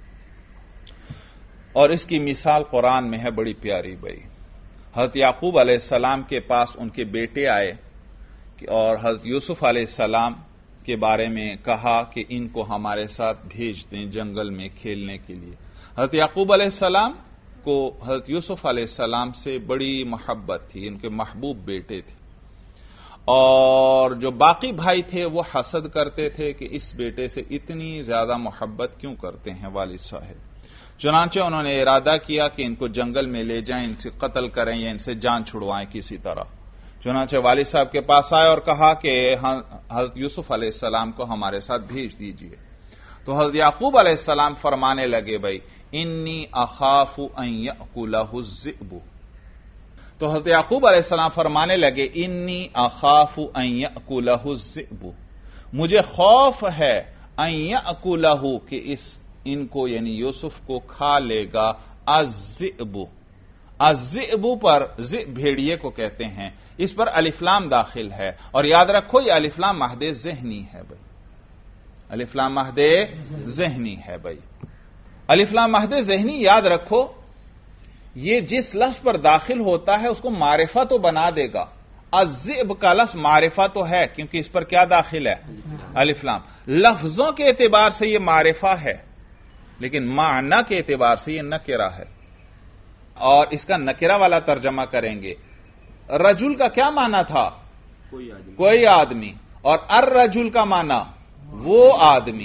और इसकी मिसाल कुरान में है बड़ी प्यारी भाई। हज़रत याकूब अलैहिस्सलाम के पास उनके बेटे आए और हज़रत यूसुफ अलैहिस्सलाम के बारे में कहा कि इनको हमारे साथ भेज दें जंगल में खेलने के लिए। हज़रत याकूब अलैहिस्सलाम को हज़रत यूसुफ अलैहिस्सलाम से बड़ी मोहब्बत थी, इनके महबूब बेटे थे। और जो बाकी भाई थे वो हसद करते थे कि इस बेटे से इतनी ज्यादा मोहब्बत क्यों करते हैं वालिद साहब। चुनांचे उन्होंने इरादा किया कि इनको जंगल में ले जाएं, इनसे कत्ल करें या इनसे जान छुड़वाएं किसी तरह। चुनांचे वालिद साहब के पास आए और कहा कि हज़रत यूसुफ अलैहिस्सलाम को हमारे साथ भेज दीजिए। तो हज़रत याकूब अलैहिस्सलाम फरमाने लगे, भाई इन्नी अखाफु अन यअकुलहु ज़िअबु। तो हज़रत याकूब अलैहिस्सलाम फरमाने लगे, इन्नी अखाफु अन यअकुलहु ज़िअबु, मुझे खौफ है अन यअकुलहु कि इनको यानी यूसुफ को खा लेगा अज़्ज़िअबु। अज़्ज़िअबु पर भेड़िए को कहते हैं, इस पर अलिफ लाम दाखिल है। और याद रखो ये अलिफ लाम महदे ज़हनी है भाई, अलिफ लाम महदे ज़हनी है भाई। अलिफ लाम महदे ज़हनी याद रखो, ये जिस लफ्ज पर दाखिल होता है उसको मारिफा तो बना देगा। अज़्ज़िअब का लफ्ज मारिफा तो है क्योंकि इस पर क्या दाखिल है? अलिफ लाम। लफ्जों के एतबार से यह मारिफा है लेकिन माना के एतबार से यह नकिरा है। और इसका नकिरा वाला तर्जमा करेंगे। रजुल का क्या माना था? कोई आदमी। और अर रजुल का माना वो आदमी,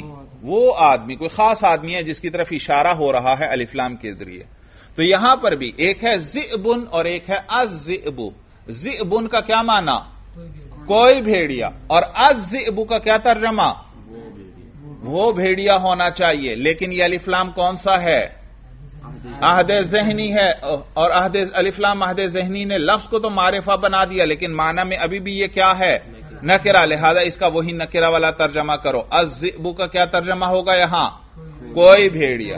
وہ آدمی کوئی خاص آدمی ہے جس کی طرف اشارہ ہو رہا ہے الف لام کے ذریعے. تو یہاں پر بھی ایک ہے ذئبن اور ایک ہے الذئب. ذئبن کا کیا معنی؟ کوئی بھیڑیا. اور الذئب کا کیا ترجمہ؟ وہ بھیڑیا ہونا چاہیے. لیکن یہ الف لام کون سا ہے؟ عہد ذہنی ہے. اور الف لام عہد ذہنی نے لفظ کو تو معرفہ بنا دیا لیکن معنی میں ابھی بھی یہ کیا ہے؟ نکرہ. لہذا اس کا وہی نکرہ والا ترجمہ کرو. الذئب کا کیا ترجمہ ہوگا یہاں؟ کوئی بھیڑیا.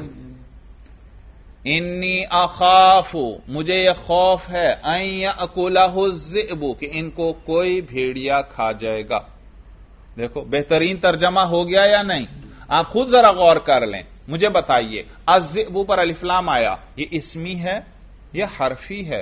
انی اخاف، مجھے یہ خوف ہے، ان یاکلہ الذئب، کہ ان کو کوئی بھیڑیا کھا جائے گا. دیکھو بہترین ترجمہ ہو گیا یا نہیں؟ آپ خود ذرا غور کر لیں. مجھے بتائیے الذئب پر الف لام آیا، یہ اسمی ہے یا حرفی ہے؟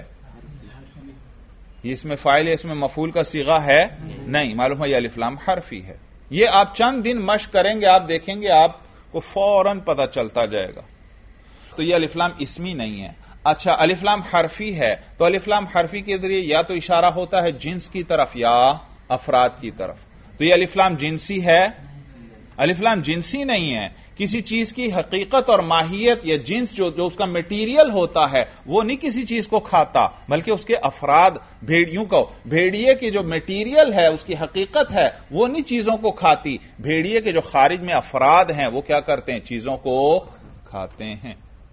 یہ اس میں فاعل ہے، اس میں مفعول کا صیغہ ہے؟ نہیں. معلوم ہے یہ الف لام حرفی ہے. یہ آپ چند دن مشق کریں گے آپ دیکھیں گے آپ کو فوراً پتہ چلتا جائے گا. تو یہ الف لام اسمی نہیں ہے. اچھا الف لام حرفی ہے تو الف لام حرفی کے ذریعے یا تو اشارہ ہوتا ہے جنس کی طرف یا افراد کی طرف. تو یہ الف لام جنسی ہے؟ الف لام جنسی نہیں ہے. کسی چیز کی حقیقت اور ماہیت یا جنس جو اس کا میٹیریل ہوتا ہے وہ نہیں کسی چیز کو کھاتا بلکہ اس کے افراد. بھیڑیوں کو، بھیڑیے کی جو میٹیریل ہے اس کی حقیقت ہے وہ نہیں چیزوں کو کھاتی. بھیڑیے کے جو خارج میں افراد ہیں وہ کیا کرتے ہیں؟ چیزوں کو کھاتے ہیں.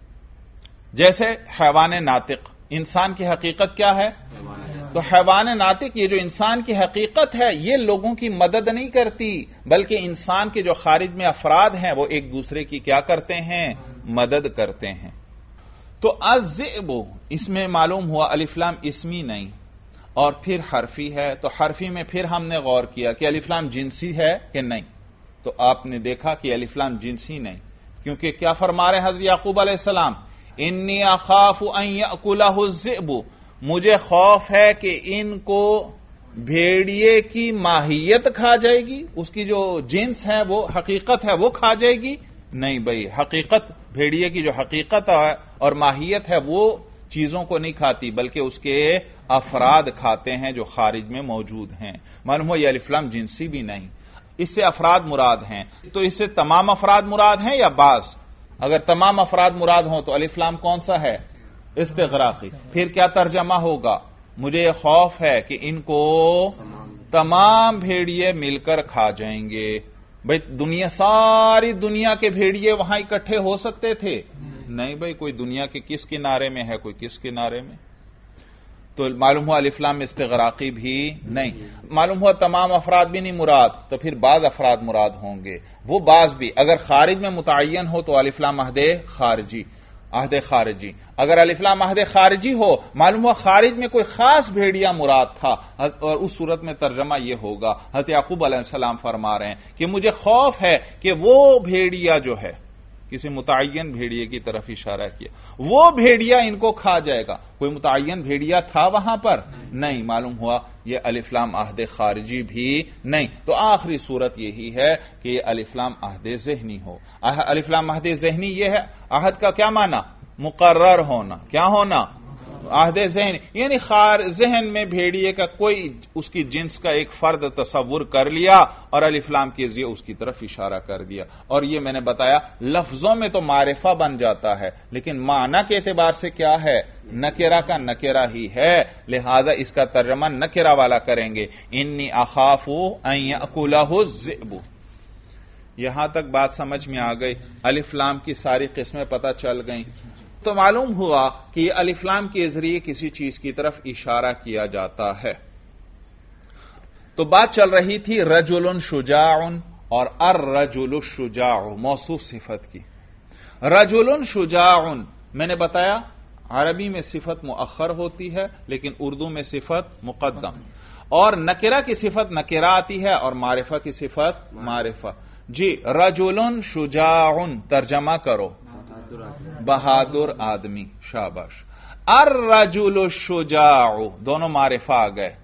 جیسے حیوان ناطق، انسان کی حقیقت کیا ہے؟ تو حیوان ناطق یہ جو انسان کی حقیقت ہے یہ لوگوں کی مدد نہیں کرتی بلکہ انسان کے جو خارج میں افراد ہیں وہ ایک دوسرے کی کیا کرتے ہیں؟ مدد کرتے ہیں. تو الذئب اس میں معلوم ہوا الف لام اسمی نہیں اور پھر حرفی ہے. تو حرفی میں پھر ہم نے غور کیا کہ الف لام جنسی ہے کہ نہیں. تو آپ نے دیکھا کہ الف لام جنسی نہیں، کیونکہ کیا فرما رہے حضرت یعقوب علیہ السلام؟ انی اخاف ان یاکلہ الذئب، مجھے خوف ہے کہ ان کو بھیڑیے کی ماہیت کھا جائے گی، اس کی جو جنس ہے وہ حقیقت ہے وہ کھا جائے گی. نہیں بھائی، حقیقت بھیڑیے کی جو حقیقت ہے اور ماہیت ہے وہ چیزوں کو نہیں کھاتی بلکہ اس کے افراد کھاتے ہیں جو خارج میں موجود ہیں. معلوم ہو یہ الف لام جنسی بھی نہیں. اس سے افراد مراد ہیں تو اس سے تمام افراد مراد ہیں یا بعض؟ اگر تمام افراد مراد ہوں تو الف لام کون سا ہے؟ استغراقی. پھر کیا ترجمہ ہوگا؟ مجھے یہ خوف ہے کہ ان کو تمام بھیڑیے مل کر کھا جائیں گے. بھئی ساری دنیا کے بھیڑیے وہاں اکٹھے ہو سکتے تھے؟ نہیں بھئی، کوئی دنیا کے کس کنارے میں ہے کوئی کس کنارے میں. تو معلوم ہوا الف لام استغراقی بھی نہیں. معلوم ہوا تمام افراد بھی نہیں مراد تو پھر بعض افراد مراد ہوں گے. وہ بعض بھی اگر خارج میں متعین ہو تو الف لام عہد خارجی. عہد خارجی اگر الف لام عہد خارجی ہو معلوم ہوا خارج میں کوئی خاص بھیڑیا مراد تھا اور اس صورت میں ترجمہ یہ ہوگا حضرت یعقوب علیہ السلام فرما رہے ہیں کہ مجھے خوف ہے کہ وہ بھیڑیا جو ہے، کسی متعین بھیڑیے کی طرف اشارہ کیا، وہ بھیڑیا ان کو کھا جائے گا. کوئی متعین بھیڑیا تھا وہاں پر؟ نہیں. معلوم ہوا یہ الف لام عہد خارجی بھی نہیں. تو آخری صورت یہی ہے کہ یہ الف لام عہد ذہنی ہو. الف لام عہد ذہنی یہ ہے، عہد کا کیا معنی؟ مقرر ہونا. کیا ہونا؟ عہد ذہن یعنی ذہن میں بھیڑیے کا کوئی اس کی جنس کا ایک فرد تصور کر لیا اور الف لام کے ذریعے اس کی طرف اشارہ کر دیا. اور یہ میں نے بتایا لفظوں میں تو معرفہ بن جاتا ہے لیکن معنی کے اعتبار سے کیا ہے؟ نکرہ کا نکرہ ہی ہے. لہذا اس کا ترجمہ نکرہ والا کریں گے. انی اخاف ان یاکلہ الذئب. یہاں تک بات سمجھ میں آ گئی. الف لام کی ساری قسمیں پتہ چل گئیں. تو معلوم ہوا کہ یہ الف لام کے ذریعے کسی چیز کی طرف اشارہ کیا جاتا ہے. تو بات چل رہی تھی رجل شجاع اور الرجل الشجاع موصوف صفت کی. رجل شجاع میں نے بتایا عربی میں صفت مؤخر ہوتی ہے لیکن اردو میں صفت مقدم، اور نکرہ کی صفت نکرہ آتی ہے اور معرفہ کی صفت معرفہ. جی رجل شجاع ترجمہ کرو بہادر آدمی. شاباش. الرجل الشجاع دونوں معرفہ آ گئے.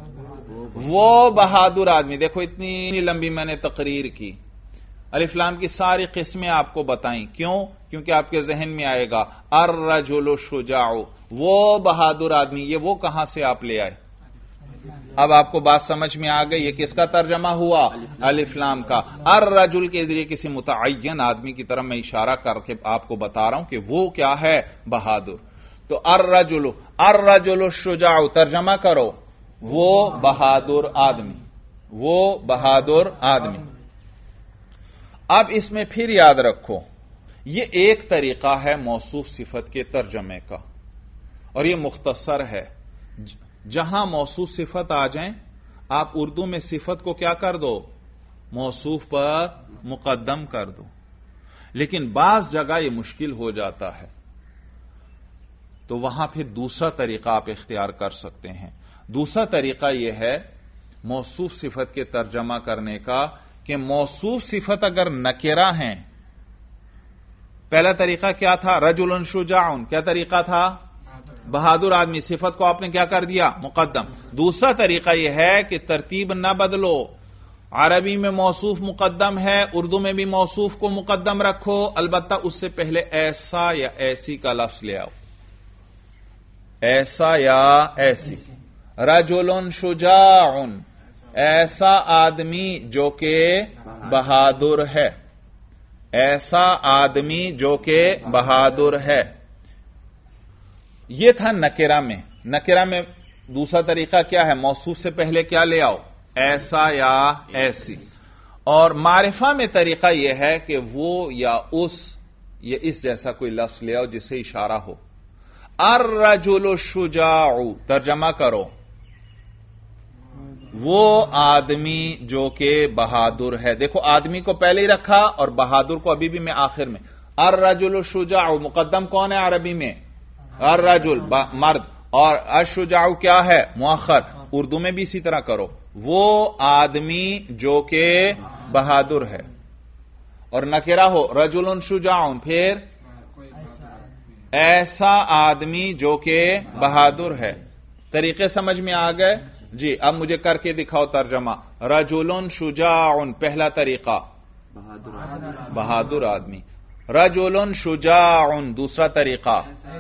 وہ بہادر آدمی. دیکھو اتنی لمبی میں نے تقریر کی، الف لام کی ساری قسمیں آپ کو بتائیں. کیوں؟ کیونکہ آپ کے ذہن میں آئے گا الرجل الشجاع وہ بہادر آدمی. یہ وہ کہاں سے آپ لے آئے؟ اب آپ کو بات سمجھ میں آ گئی یہ کس کا ترجمہ ہوا؟ الف لام کا۔ الرجل کے ذریعے کسی متعین آدمی کی طرف میں اشارہ کر کے آپ کو بتا رہا ہوں کہ وہ کیا ہے؟ بہادر۔ تو الرجل، الرجل الشجاع، ترجمہ کرو وہ بہادر آدمی، وہ بہادر آدمی۔ اب اس میں پھر یاد رکھو یہ ایک طریقہ ہے موصوف صفت کے ترجمے کا، اور یہ مختصر ہے۔ جہاں موصوف صفت آ جائیں آپ اردو میں صفت کو کیا کر دو؟ موصوف پر مقدم کر دو۔ لیکن بعض جگہ یہ مشکل ہو جاتا ہے تو وہاں پھر دوسرا طریقہ آپ اختیار کر سکتے ہیں۔ دوسرا طریقہ یہ ہے موصوف صفت کے ترجمہ کرنے کا کہ موصوف صفت اگر نکرہ ہیں، پہلا طریقہ کیا تھا؟ رجل شجاع، کیا طریقہ تھا؟ بہادر آدمی، صفت کو آپ نے کیا کر دیا؟ مقدم۔ دوسرا طریقہ یہ ہے کہ ترتیب نہ بدلو، عربی میں موصوف مقدم ہے، اردو میں بھی موصوف کو مقدم رکھو، البتہ اس سے پہلے ایسا یا ایسی کا لفظ لے آؤ، ایسا یا ایسی۔ رجل شجاع، ایسا آدمی جو کہ بہادر ہے، ایسا آدمی جو کہ بہادر ہے۔ یہ تھا نکرہ میں۔ نکرہ میں دوسرا طریقہ کیا ہے؟ موصوف سے پہلے کیا لے آؤ؟ ایسا یا ایسی۔ اور معرفہ میں طریقہ یہ ہے کہ وہ یا اس یا اس جیسا کوئی لفظ لے آؤ جس سے اشارہ ہو۔ الرجل الشجاع، ترجمہ کرو وہ آدمی جو کہ بہادر ہے۔ دیکھو آدمی کو پہلے ہی رکھا اور بہادر کو ابھی بھی میں آخر میں۔ الرجل الشجاع، مقدم کون ہے عربی میں؟ الرجل، مرد، اور الشجاع کیا ہے؟ مؤخر۔ اردو میں بھی اسی طرح کرو، وہ آدمی جو کہ بہادر ہے، اور نکرہ ہو رجل شجاع، پھر ایسا آدمی جو کہ بہادر ہے۔ طریقے سمجھ میں آ گئے؟ جی اب مجھے کر کے دکھاؤ ترجمہ۔ رجل شجاع، پہلا طریقہ بہادر آدمی۔ رجل شجاع، دوسرا طریقہ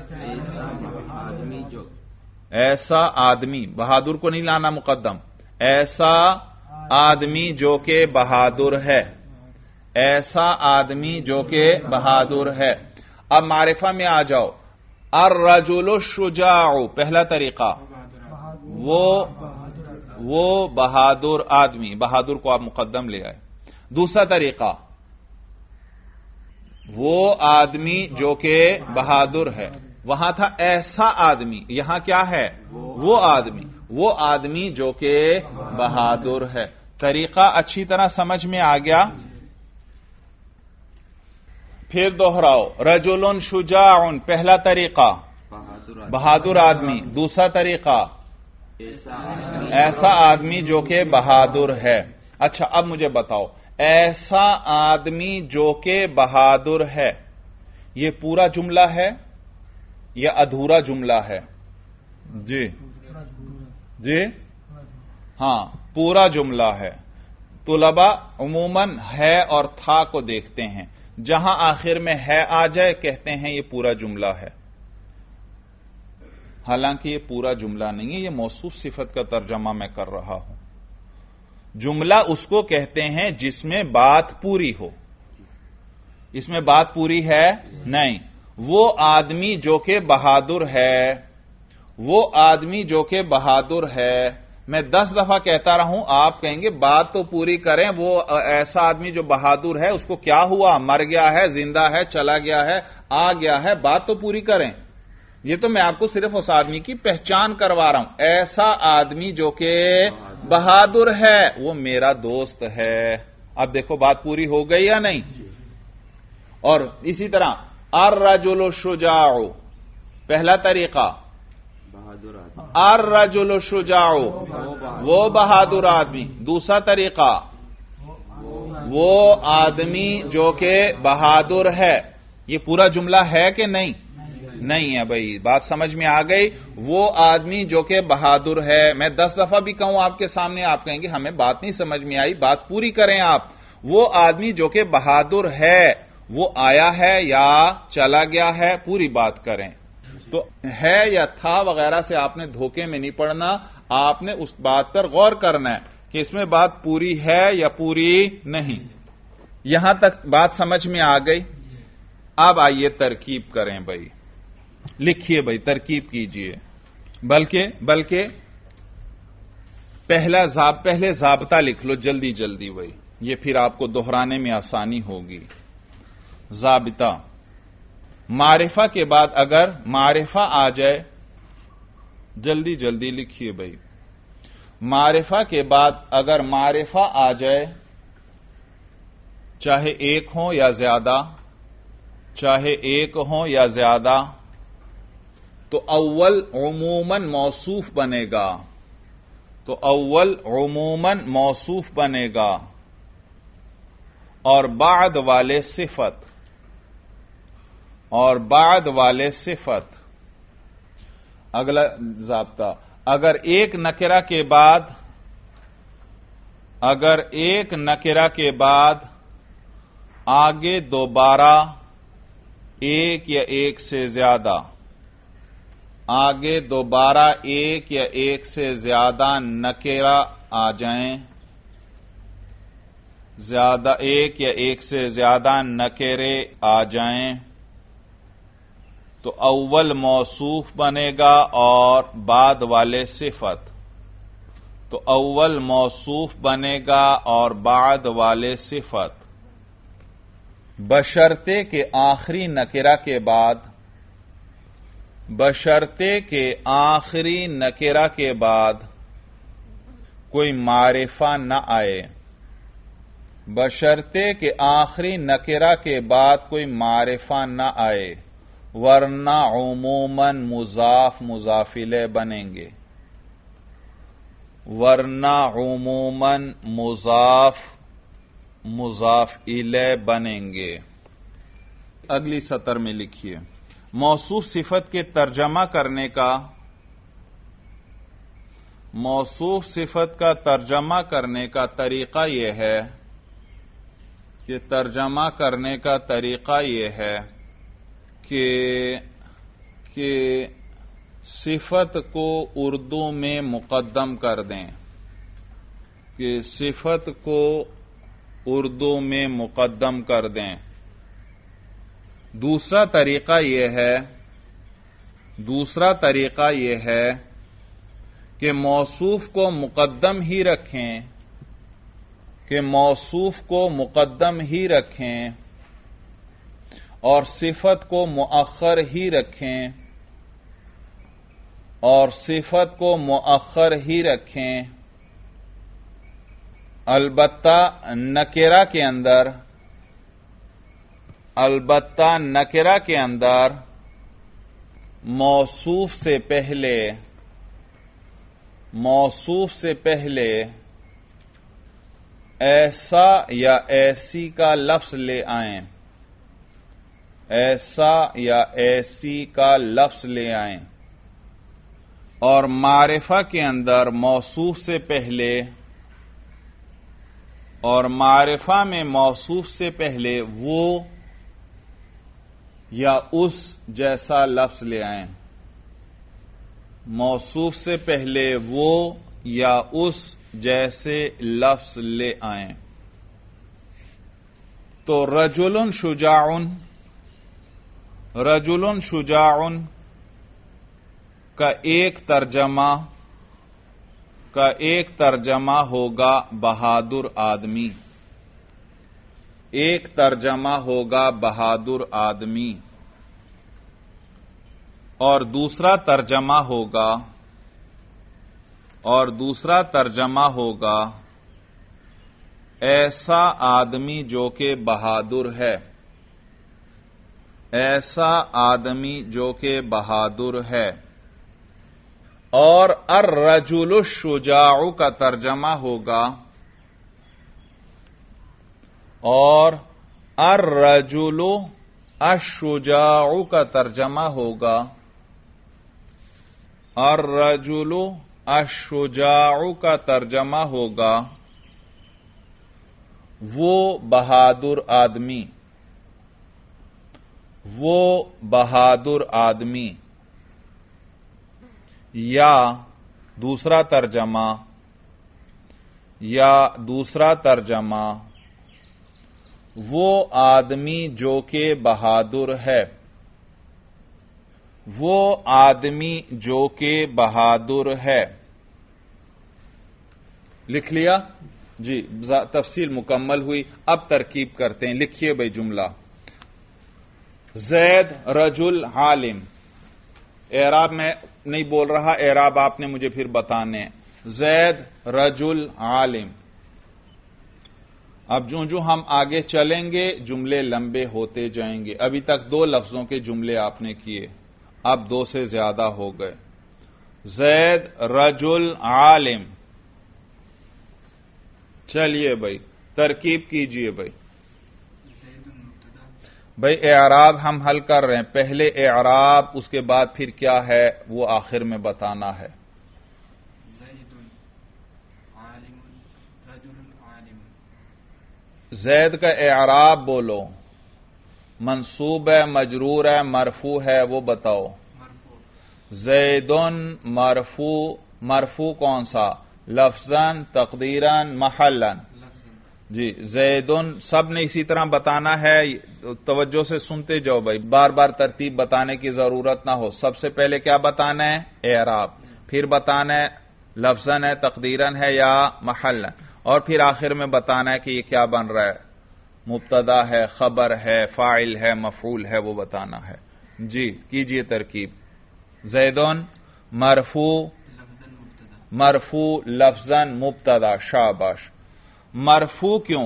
ایسا آدمی، بہادر کو نہیں لانا مقدم، ایسا آدمی جو کہ بہادر ہے، ایسا آدمی جو کہ بہادر ہے۔ اب معرفہ میں آ جاؤ۔ الرجل الشجاع، پہلا طریقہ وہ بہادر آدمی، بہادر کو آپ مقدم لے آئے۔ دوسرا طریقہ وہ آدمی جو کہ بہادر ہے، وہاں تھا ایسا آدمی، یہاں کیا ہے؟ وہ آدمی جو کہ بہادر ہے۔ طریقہ اچھی طرح سمجھ میں آ گیا؟ پھر دوہراؤ۔ رجل شجاع، پہلا طریقہ بہادر آدمی، دوسرا طریقہ ایسا آدمی جو کہ بہادر ہے۔ اچھا اب مجھے بتاؤ، ایسا آدمی جو کہ بہادر ہے یہ پورا جملہ ہے یا ادھورا جملہ ہے؟ جی ہاں پورا جملہ ہے۔ طلباء عموماً ہے اور تھا کو دیکھتے ہیں، جہاں آخر میں ہے آ جائے کہتے ہیں یہ پورا جملہ ہے، حالانکہ یہ پورا جملہ نہیں ہے، یہ موصوف صفت کا ترجمہ میں کر رہا ہوں۔ جملہ اس کو کہتے ہیں جس میں بات پوری ہو، اس میں بات پوری ہے نہیں۔ وہ آدمی جو کہ بہادر ہے، وہ آدمی جو کہ بہادر ہے، میں 10 دفعہ کہتا رہا ہوں، آپ کہیں گے بات تو پوری کریں، وہ ایسا آدمی جو بہادر ہے اس کو کیا ہوا؟ مر گیا ہے، زندہ ہے، چلا گیا ہے، آ گیا ہے، بات تو پوری کریں۔ یہ تو میں آپ کو صرف اس آدمی کی پہچان کروا رہا ہوں۔ ایسا آدمی جو کہ بہادر ہے وہ میرا دوست ہے۔ اب دیکھو بات پوری ہو گئی یا نہیں؟ اور اسی طرح الرجل الشجاع، پہلا طریقہ الرجل الشجاع وہ بہادر آدمی، دوسرا طریقہ وہ آدمی جو کہ بہادر ہے۔ یہ پورا جملہ ہے کہ نہیں؟ نہیں ہے بھائی، بات سمجھ میں آ گئی؟ وہ آدمی جو کہ بہادر ہے، میں 10 دفعہ بھی کہوں آپ کے سامنے، آپ کہیں گے ہمیں بات نہیں سمجھ میں آئی، بات پوری کریں آپ۔ وہ آدمی جو کہ بہادر ہے وہ آیا ہے یا چلا گیا ہے، پوری بات کریں۔ تو ہے یا تھا وغیرہ سے آپ نے دھوکے میں نہیں پڑنا، آپ نے اس بات پر غور کرنا ہے کہ اس میں بات پوری ہے یا پوری نہیں. یہاں تک بات سمجھ میں آ گئی. اب آئیے ترکیب کریں بھائی. لکھیے بھائی، ترکیب کیجئے. بلکہ پہلے ضابطہ لکھ لو جلدی جلدی بھائی، یہ پھر آپ کو دہرانے میں آسانی ہوگی. ضابطہ: معرفہ کے بعد اگر معرفہ آ جائے، جلدی جلدی لکھیے بھائی. معرفہ کے بعد اگر معرفہ آ جائے، چاہے ایک ہو یا زیادہ، تو اول عموماً موصوف بنے گا اور بعد والے صفت. اگلا ضابطہ: اگر ایک نکرہ کے بعد آگے دوبارہ ایک یا ایک سے زیادہ نکرہ آ جائیں، ایک یا ایک سے زیادہ نکرے آ جائیں، تو اول موصوف بنے گا اور بعد والے صفت. بشرطے کہ آخری نکرہ کے بعد کوئی معرفہ نہ آئے، ورنہ عموماً مضاف الیہ بنیں گے. اگلی سطر میں لکھیے. موصوف صفت کے ترجمہ کرنے کا طریقہ یہ ہے کہ صفت کو اردو میں مقدم کر دیں. دوسرا طریقہ یہ ہے کہ موصوف کو مقدم ہی رکھیں اور صفت کو مؤخر ہی رکھیں. البتہ نکرہ کے اندر موصوف سے پہلے ایسا یا ایسی کا لفظ لے آئیں، اور معرفہ کے اندر موصوف سے پہلے وہ یا اس جیسا لفظ لے آئیں. تو رجل شجاع کا ایک ترجمہ ہوگا بہادر آدمی، اور دوسرا ترجمہ ہوگا ایسا آدمی جو کہ بہادر ہے. اور الرجل الشجاع کا ترجمہ ہوگا الشجاع کا ترجمہ ہوگا وہ بہادر آدمی، یا دوسرا ترجمہ یا دوسرا ترجمہ وہ آدمی جو کہ بہادر ہے، وہ آدمی جو کہ بہادر ہے. لکھ لیا جی، تفصیل مکمل ہوئی. اب ترکیب کرتے ہیں. لکھیے بھائی جملہ. زید رجل عالم. اعراب میں نہیں بول رہا، اعراب آپ نے مجھے پھر بتانے. زید رجل عالم. اب جو ہم آگے چلیں گے جملے لمبے ہوتے جائیں گے. ابھی تک 2 لفظوں کے جملے آپ نے کیے، اب 2 سے زیادہ ہو گئے. زید رجل عالم. چلیے بھائی ترکیب کیجئے بھائی. بھائی اعراب ہم حل کر رہے ہیں، پہلے اعراب، اس کے بعد پھر کیا ہے وہ آخر میں بتانا ہے. زید کا اعراب بولو. منصوب ہے، مجرور ہے، مرفوع ہے، وہ بتاؤ. زیدن مرفوع. مرفوع کون سا؟ لفظاً، تقدیراً، محلاً. جی زیدن سب نے اسی طرح بتانا ہے. توجہ سے سنتے جاؤ بھائی، بار بار ترتیب بتانے کی ضرورت نہ ہو. سب سے پہلے کیا بتانا ہے؟ اعراب. پھر بتانا ہے لفظاً ہے، تقدیراً ہے یا محلاً. اور پھر آخر میں بتانا ہے کہ یہ کیا بن رہا ہے، مبتدا ہے، خبر ہے، فاعل ہے، مفعول ہے، وہ بتانا ہے. جی کیجئے ترکیب. زیدن مرفوع. مرفوع لفظاً مبتدا. شاباش. مرفوع کیوں؟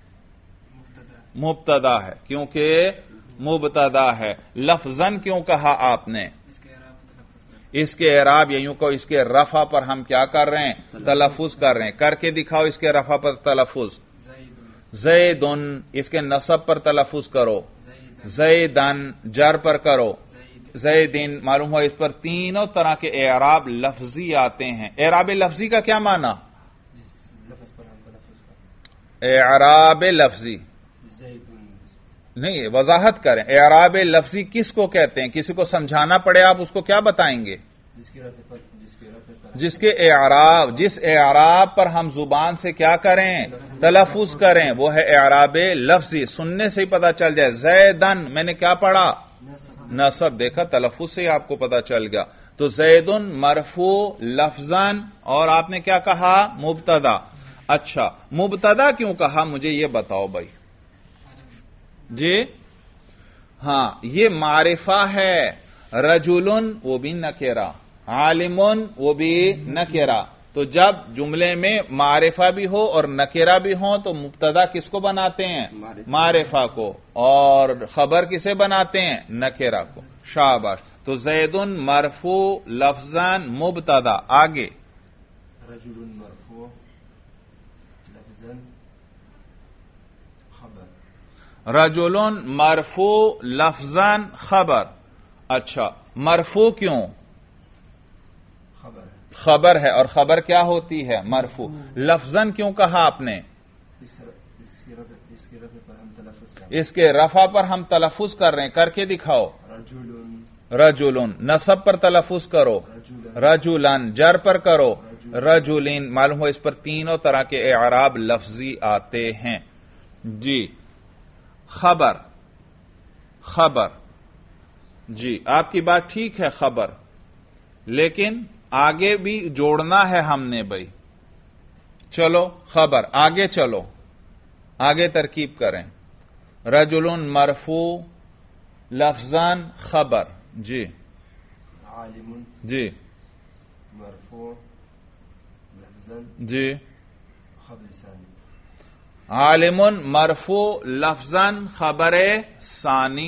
مبتدا ہے کیونکہ مبتدا ہے. لفظاً کیوں کہا آپ نے؟ اس کے اعراب یا یوں کو اس کے رفع پر ہم کیا کر رہے ہیں؟ تلفظ کر رہے ہیں. کر کے دکھاؤ اس کے رفع پر تلفظ. زیدن. اس کے نصب پر تلفظ کرو. زیدن. جر پر کرو. زیدن. معلوم ہو اس پر تینوں طرح کے اعراب لفظی آتے ہیں. اعراب لفظی کا کیا معنی؟ اعراب لفظی نہیں، وضاحت کریں. اعراب لفظی کس کو کہتے ہیں؟ کسی کو سمجھانا پڑے آپ اس کو کیا بتائیں گے؟ جس کے اعراب، جس اعراب پر ہم زبان سے کیا کریں؟ تلفظ کریں، وہ ہے اعراب لفظی. سننے سے ہی پتا چل جائے. زیدن میں نے کیا پڑھا؟ نصب. دیکھا تلفظ سے ہی آپ کو پتا چل گیا. تو زیدن مرفوع لفظاً، اور آپ نے کیا کہا؟ مبتدا. اچھا مبتدا کیوں کہا مجھے یہ بتاؤ بھائی. جی ہاں یہ معرفہ ہے. رجلن وہ بھی نکرہ، عالمن وہ بھی نکرہ. تو جب جملے میں معرفہ بھی ہو اور نکرہ بھی ہو تو مبتدا کس کو بناتے ہیں؟ معرفہ کو. اور خبر کسے بناتے ہیں؟ نکرہ کو. شاباش. تو زیدن مرفوع لفظاً مبتدا. آگے
رجل مرفوع لفظاً خبر.
رجل مرفوع لفظاً خبر. اچھا مرفوع کیوں؟ خبر ہے. اور خبر کیا ہوتی ہے؟ مرفوع. لفظاً کیوں کہا آپ نے؟ اس کے رفع پر ہم تلفظ کر رہے ہیں. کر کے دکھاؤ. رجلن. نصب پر تلفظ کرو. رجلن. جر پر کرو. رجلین. معلوم ہو اس پر تینوں طرح کے اعراب لفظی آتے ہیں. جی خبر. خبر. جی آپ کی بات ٹھیک ہے خبر، لیکن آگے بھی جوڑنا ہے ہم نے بھائی. چلو خبر. آگے چلو، آگے ترکیب کریں. رجل مرفوع لفظاً خبر. جی
عالم.
جی
مرفوع لفظاً
جی
خبر ثانی.
عالم مرفوع لفظاً خبر ثانی.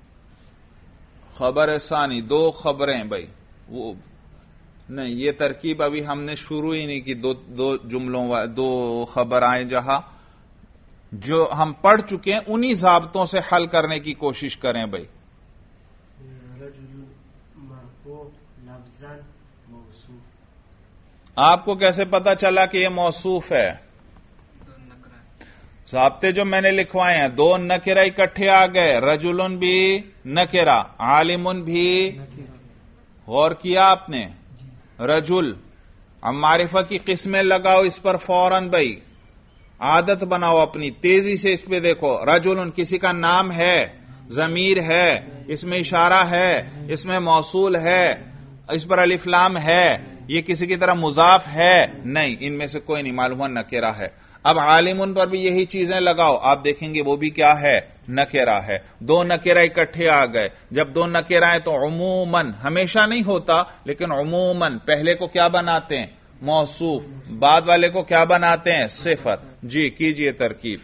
خبر ثانی. 2 خبریں بھائی. وہ نہیں، یہ ترکیب ابھی ہم نے شروع ہی نہیں کی. 2 جملوں 2 خبر آئیں جہاں جو ہم پڑھ چکے ہیں انہی ضابطوں سے حل کرنے کی کوشش کریں بھائی.
رجل مرفوع لفظاً موصوف.
آپ کو کیسے پتا چلا کہ یہ موصوف ہے؟ ضابطے جو میں نے لکھوائے ہیں 2 نکرہ اکٹھے آ گئے. رجلن بھی نکرہ، عالمن بھی. غور کیا آپ نے؟ رجل اب معرفہ کی قسمیں لگاؤ اس پر فوراً بھائی، عادت بناؤ اپنی، تیزی سے اس پہ دیکھو. رجل کسی کا نام ہے، ضمیر ہے، اس میں اشارہ ہے، اس میں موصول ہے، اس پر الف لام ہے، یہ کسی کی طرح مضاف ہے نہیں، ان میں سے کوئی نہیں، معلوم ہوا نکرہ ہے. اب عالمن پر بھی یہی چیزیں لگاؤ، آپ دیکھیں گے وہ بھی کیا ہے، نکرہ ہے. دو نکرہ اکٹھے آ گئے. جب دو نکرہ آئے تو عموماً، ہمیشہ نہیں ہوتا لیکن عموماً پہلے کو کیا بناتے ہیں، موصوف، بعد والے کو کیا بناتے ہیں، صفت. جی کیجئے ترکیب.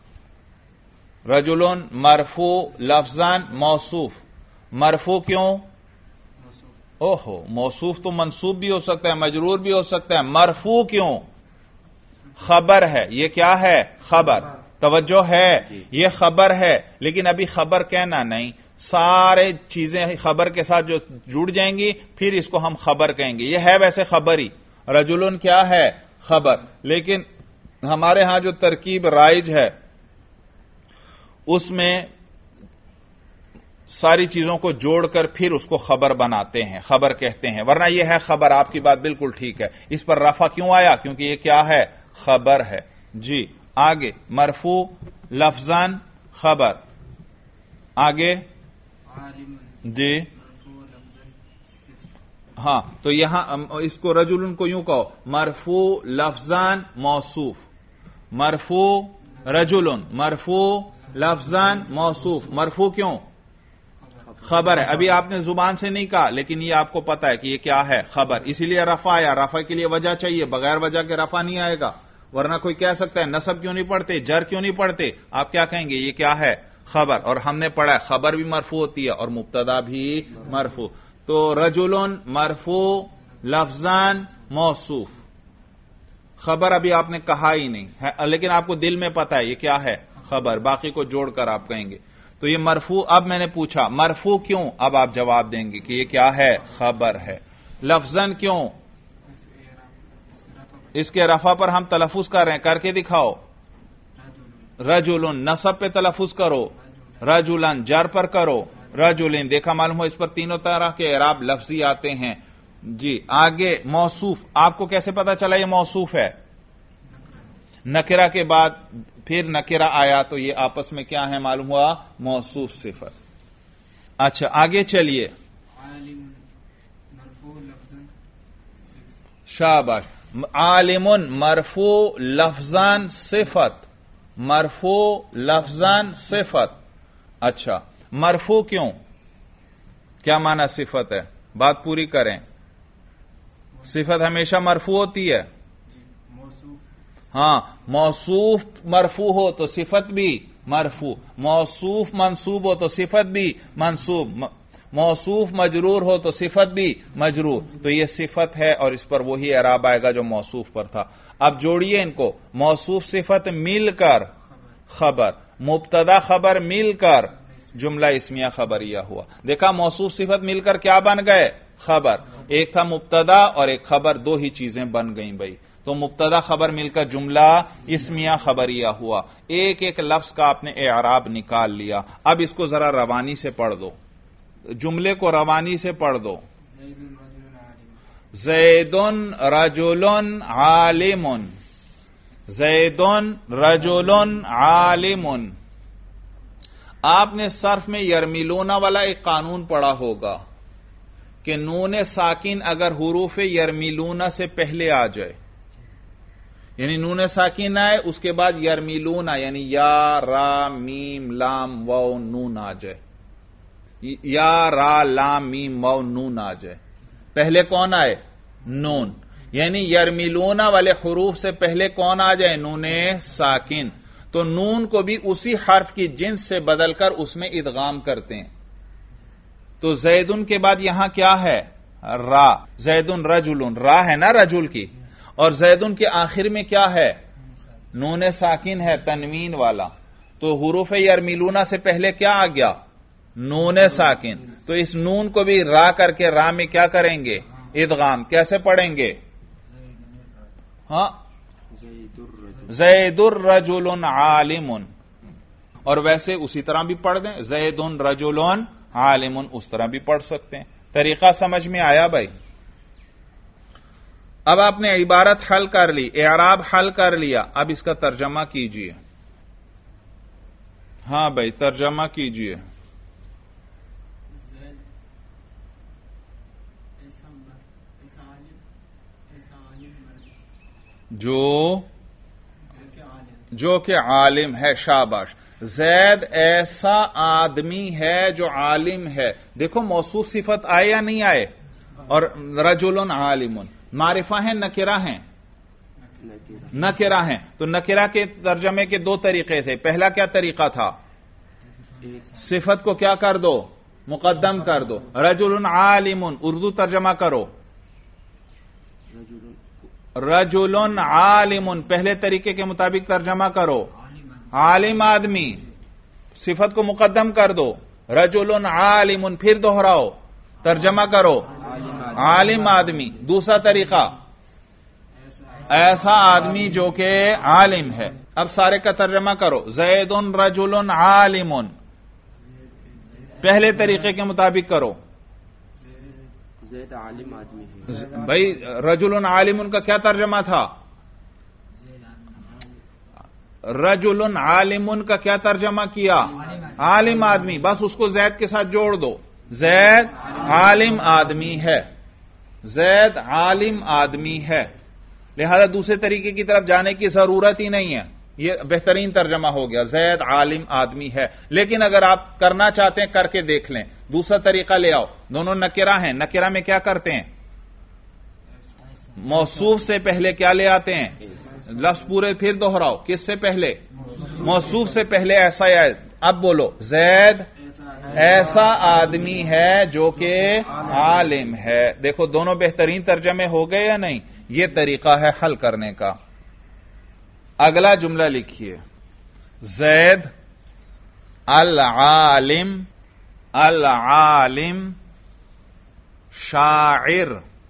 رجلن مرفوع لفظاً موصوف. مرفوع کیوں؟ اوہو، موصوف تو منصوب بھی ہو سکتا ہے، مجرور بھی ہو سکتا ہے. مرفوع کیوں؟ خبر ہے. یہ کیا ہے؟ خبر. توجہ ہے، یہ خبر ہے، لیکن ابھی خبر کہنا نہیں، سارے چیزیں خبر کے ساتھ جو جڑ جائیں گی پھر اس کو ہم خبر کہیں گے. یہ ہے ویسے خبر ہی، رجلن کیا ہے، خبر، لیکن ہمارے ہاں جو ترکیب رائج ہے اس میں ساری چیزوں کو جوڑ کر پھر اس کو خبر بناتے ہیں، خبر کہتے ہیں، ورنہ یہ ہے خبر. آپ کی بات بالکل ٹھیک ہے. اس پر رفع کیوں آیا؟ کیونکہ یہ کیا ہے، خبر ہے. جی آگے، مرفوع لفظاً خبر. آگے جی ہاں، تو یہاں اس کو رجلن کو یوں کہو، مرفوع لفظاً موصوف. مرفوع رجلن، مرفوع لفظاً موصوف. مرفوع کیوں؟ خبر ہے. ابھی آپ نے زبان سے نہیں کہا لیکن یہ آپ کو پتا ہے کہ یہ کیا ہے، خبر. اسی لیے رفع آیا. رفع کے لیے وجہ چاہیے، بغیر وجہ کے رفع نہیں آئے گا. ورنہ کوئی کہہ سکتا ہے نصب کیوں نہیں پڑھتے، جر کیوں نہیں پڑھتے، آپ کیا کہیں گے، یہ کیا ہے، خبر. اور ہم نے پڑھا ہے خبر بھی مرفوع ہوتی ہے اور مبتدا بھی مرفوع. تو رجلن مرفوع لفظاً موصوف. خبر ابھی آپ نے کہا ہی نہیں ہے لیکن آپ کو دل میں پتا ہے یہ کیا ہے، خبر. باقی کو جوڑ کر آپ کہیں گے. تو یہ مرفوع. اب میں نے پوچھا مرفوع کیوں، اب آپ جواب دیں گے کہ یہ کیا ہے، خبر ہے. لفظاً کیوں؟ اس کے رفع پر ہم تلفظ کر رہے ہیں، کر کے دکھاؤ. رجلن نصب پہ تلفظ کرو، رجلن جر پر کرو، رجلن. دیکھا معلوم ہو اس پر تینوں طرح کے اعراب لفظی آتے ہیں. جی آگے، موصوف. آپ کو کیسے پتا چلا یہ موصوف ہے؟ نکرہ کے بعد پھر نکرہ آیا تو یہ آپس میں کیا ہے، معلوم ہوا موصوف صفت. اچھا آگے چلیے. شاباش. عالم مرفوع لفظاً صفت. مرفوع لفظاً صفت. اچھا مرفوع کیوں، کیا معنی صفت ہے، بات پوری کریں. صفت ہمیشہ مرفوع ہوتی ہے. ہاں، موصوف مرفوع ہو تو صفت بھی مرفوع، موصوف منصوب ہو تو صفت بھی منصوب، موصوف مجرور ہو تو صفت بھی مجرور. تو یہ صفت ہے اور اس پر وہی اعراب آئے گا جو موصوف پر تھا. اب جوڑیے ان کو، موصوف صفت مل کر خبر، مبتدا خبر مل کر جملہ اسمیہ خبریہ ہوا. دیکھا موصوف صفت مل کر کیا بن گئے، خبر. ایک تھا مبتدا اور ایک خبر، دو ہی چیزیں بن گئیں بھائی. تو مبتدا خبر مل کر جملہ اسمیہ خبریہ ہوا. ایک ایک لفظ کا آپ نے اعراب نکال لیا. اب اس کو ذرا روانی سے پڑھ دو، جملے کو روانی سے پڑھ دو. زیدن رجلن عالم. زیدن رجلن عالم. آپ نے صرف میں یرمیلونا والا ایک قانون پڑھا ہوگا کہ نون ساکن اگر حروف یرمیلونا سے پہلے آ جائے، یعنی نون ساکن آئے اس کے بعد یرمیلونا یعنی یا را میم لام واو نون آ جائے، یا را لام میم واو نون آ جائے، پہلے کون آئے، نون. یعنی یرمیلونا والے حروف سے پہلے کون آ جائے، نون ساکن. تو نون کو بھی اسی حرف کی جنس سے بدل کر اس میں ادغام کرتے ہیں. تو زیدن کے بعد یہاں کیا ہے، را. زیدن رجلن، را ہے نا رجل کی، اور زیدن کے آخر میں کیا ہے، نون ساکن ہے تنوین والا. تو حروف یرمیلونا سے پہلے کیا آ گیا، نون ساکن. تو اس نون کو بھی را کر کے را میں کیا کریں گے، ادغام. کیسے پڑھیں گے، ہاں، زید الرجل عالم. اور ویسے اسی طرح بھی پڑھ دیں، زید رجل عالم، اس طرح بھی پڑھ سکتے ہیں. طریقہ سمجھ میں آیا بھائی؟ اب آپ نے عبارت حل کر لی، اعراب حل کر لیا، اب اس کا ترجمہ کیجئے۔ ہاں بھائی ترجمہ کیجئے۔ جو کہ عالم ہے، شاباش۔ زید ایسا آدمی ہے جو عالم ہے۔ دیکھو موصوف صفت آئے یا نہیں آئے؟ اور رجل عالم، معرفہ ہیں نکرہ ہیں؟ نکرہ ہیں۔ تو نکرہ کے ترجمے کے دو طریقے تھے۔ پہلا کیا طریقہ تھا؟ صفت کو کیا کر دو؟ مقدم کر دو۔ رجل عالم، اردو ترجمہ کرو۔ رجل عالم، پہلے طریقے کے مطابق ترجمہ کرو۔ عالم آدمی، صفت کو مقدم کر دو۔ رجل عالم، پھر دوہراؤ، ترجمہ کرو۔ عالم آدمی۔ دوسرا طریقہ، ایسا آدمی جو کہ عالم ہے۔ اب سارے کا ترجمہ کرو۔ زید رجل عالم، پہلے طریقے کے مطابق کرو۔
زید عالم آدمی ہے۔
بھائی رجل عالم کا کیا ترجمہ تھا؟ رجل عالم کا کیا ترجمہ کیا؟ عالم آدمی، بس اس کو زید کے ساتھ جوڑ دو۔ زید عالم آدمی ہے، زید عالم آدمی ہے، لہذا دوسرے طریقے کی طرف جانے کی ضرورت ہی نہیں ہے۔ یہ بہترین ترجمہ ہو گیا، زید عالم آدمی ہے۔ لیکن اگر آپ کرنا چاہتے ہیں کر کے دیکھ لیں، دوسرا طریقہ لے آؤ۔ دونوں نکرہ ہیں، نکرہ میں کیا کرتے ہیں؟ موصوف سے پہلے کیا لے آتے ہیں؟ لفظ پورے پھر دوہراؤ۔ کس سے پہلے؟ موصوف سے پہلے ایسا یا اب بولو، زید ایسا آدمی ہے جو کہ عالم ہے۔ دیکھو دونوں بہترین ترجمے ہو گئے یا نہیں؟ یہ طریقہ ہے حل کرنے کا۔ اگلا جملہ لکھیے، زید العالم، العالم شاعر،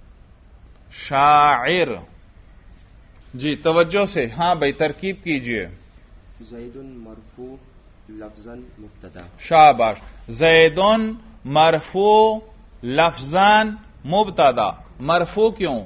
شاعر۔ جی توجہ سے، ہاں بھائی ترکیب کیجئے۔
زید مرفوع لفظاً مبتدا۔
شاباش۔ زید مرفوع لفظاً مبتدا۔ مرفوع کیوں؟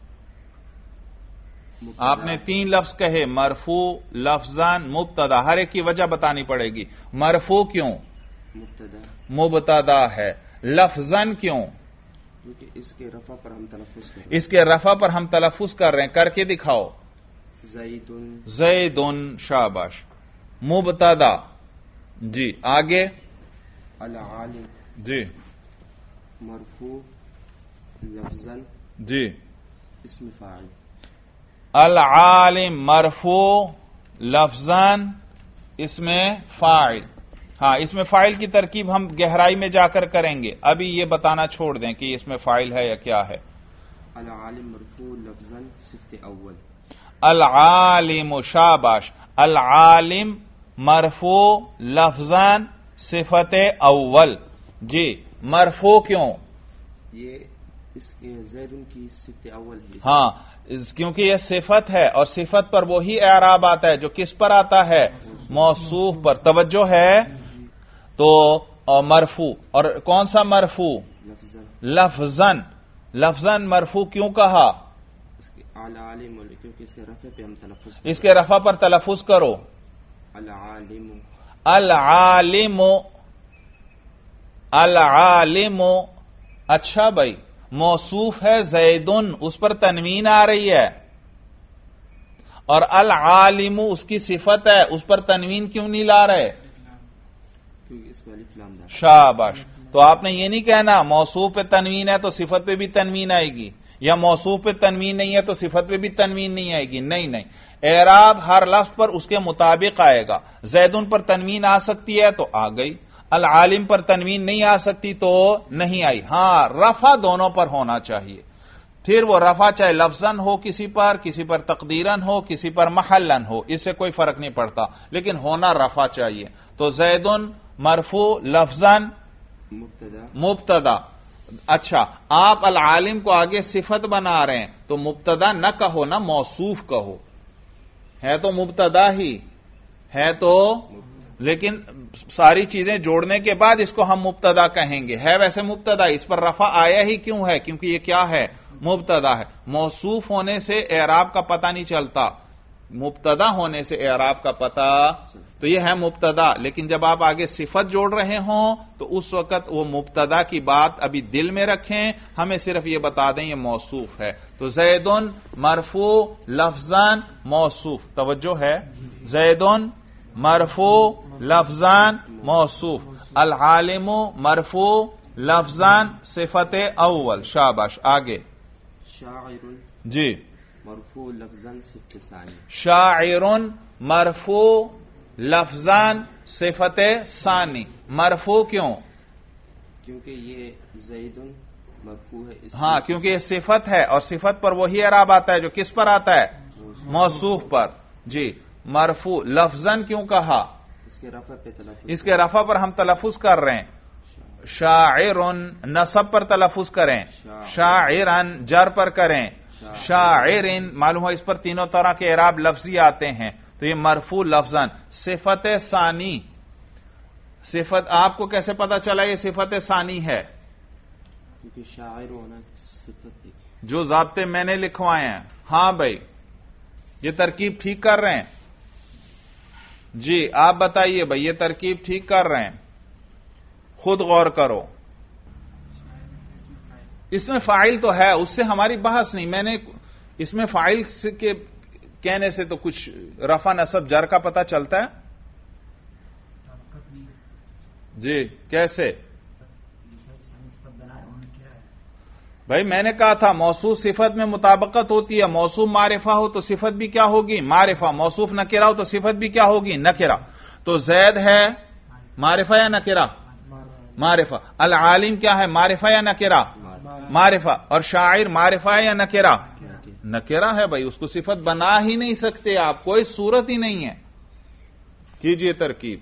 آپ نے 3 لفظ کہے، مرفوع لفظاً مبتدا، ہر ایک کی وجہ بتانی پڑے گی۔ مرفوع کیوں؟
مبتدا
مبتدا ہے۔ لفظاً کیوں؟
کیونکہ اس کے رفع پر ہم تلفظ کریں۔
اس کے رفع پر ہم تلفظ کر رہے ہیں، کر کے دکھاؤ۔
زید
زید، شاباش۔ مبتدا، جی آگے۔
العالم
جی
مرفوع لفظاً
جی۔
اسم فاعل۔
العالم مرفوع لفظاً اسم فاعل۔ ہاں اس میں فاعل کی ترکیب ہم گہرائی میں جا کر کریں گے، ابھی یہ بتانا چھوڑ دیں کہ اس میں فاعل ہے یا کیا ہے۔
العالم مرفوع لفظاً صفت اول۔
العالم، شاباش۔ العالم مرفوع لفظاً صفت اول۔ جی مرفوع کیوں؟
یہ اس زید کی صفت اول ہے۔
ہاں کیونکہ یہ صفت ہے، اور صفت پر وہی اعراب آتا ہے جو کس پر آتا ہے؟ موصوف پر۔ توجہ ہے؟ تو مرفوع، اور کون سا مرفوع؟
لفظاً۔
لفظاً، لفظاً مرفوع کیوں کہا؟
العالم، کیونکہ اس کے رفع پہ ہم تلفظ کریں۔
اس کے رفع پر تلفظ کرو۔
العالم،
العالم، العالم۔ اچھا بھائی، موصوف ہے زیدن، اس پر تنوین آ رہی ہے، اور العالم اس کی صفت ہے، اس پر تنوین کیوں نہیں لا رہے؟
کیونکہ اس میں الف لام دار۔
شاباش۔ تو آپ نے یہ نہیں کہنا موصوف پہ تنوین ہے تو صفت پہ بھی تنوین آئے گی، یا موصوف پہ تنوین نہیں ہے تو صفت پہ بھی تنوین نہیں آئے گی۔ نہیں نہیں، اعراب ہر لفظ پر اس کے مطابق آئے گا۔ زیدن پر تنوین آ سکتی ہے تو آ گئی، العالم پر تنوین نہیں آ سکتی تو نہیں آئی۔ ہاں رفع دونوں پر ہونا چاہیے، پھر وہ رفع چاہے لفظاً ہو کسی پر تقدیراً ہو، کسی پر محلاً ہو، اس سے کوئی فرق نہیں پڑتا، لیکن ہونا رفع چاہیے۔ تو زیدن مرفوع لفظاً مبتدا۔ اچھا، آپ العالم کو آگے صفت بنا رہے ہیں تو مبتدا نہ کہو نا، موصوف کہو، ہے تو مبتدا ہی ہے تو، لیکن ساری چیزیں جوڑنے کے بعد اس کو ہم مبتدا کہیں گے، ہے ویسے مبتدا، اس پر رفع آیا ہی کیوں ہے؟ کیونکہ یہ کیا ہے؟ مبتدا ہے. موصوف ہونے سے اعراب کا پتہ نہیں چلتا, مبتدا ہونے سے اعراب کا پتہ, تو یہ ہے مبتدا. لیکن جب آپ آگے صفت جوڑ رہے ہوں تو اس وقت وہ مبتدا کی بات ابھی دل میں رکھیں, ہمیں صرف یہ بتا دیں یہ موصوف ہے. تو زیدن مرفوع لفظاً موصوف, توجہ ہے, زیدن مرفوع لفظاً موصوف, العالم مرفوع لفظاً صفت اول. شاباش, آگے.
شاعر
جی,
مرفوع لفظاً صفت ثانی.
شاعر مرفوع لفظاً صفت ثانی. مرفوع کیوں؟
کیونکہ یہ زید مرفوع ہے.
ہاں, کیونکہ یہ صفت ہے اور صفت پر وہی اعراب آتا ہے جو کس پر آتا ہے؟ موصوف پر. جی, مرفوع لفظاً کیوں کہا؟
اس کے رفع پہ تلفظ,
اس کے رفع پر ہم تلفظ کر رہے ہیں. شاعر نصب پر تلفظ کریں, شاعرن جر پر کریں, شاعرن معلوم ہے اس پر تینوں طرح کے اعراب لفظی آتے ہیں. تو یہ مرفوع لفظاً صفت ثانی. صفت آپ کو کیسے پتا چلا یہ صفت ثانی ہے؟
کیونکہ شاعر ہونا صفت ہے.
جو ضابطے میں نے لکھوائے ہیں. ہاں بھائی, یہ ترکیب ٹھیک کر رہے ہیں؟ جی آپ بتائیے بھائی, یہ ترکیب ٹھیک کر رہے ہیں؟ خود غور کرو. اس میں فاعل تو ہے, اس سے ہماری بحث نہیں. میں نے اس میں فاعل کے کہنے سے تو کچھ رفع نصب جر کا پتہ چلتا ہے. جی کیسے بھائی؟ میں نے کہا تھا موصوف صفت میں مطابقت ہوتی ہے. موصوف معرفہ ہو تو صفت بھی کیا ہوگی؟ معرفہ. موصوف نکرہ ہو تو صفت بھی کیا ہوگی؟ نکرہ. تو زید ہے معرفہ یا نکرہ؟ معرفہ. العالم کیا ہے, معرفہ یا نکرہ؟ معرفہ. اور شاعر معرفہ یا نکرہ؟ نکرہ ہے بھائی, اس کو صفت بنا ہی نہیں سکتے آپ, کوئی صورت ہی نہیں ہے. کیجئے ترکیب.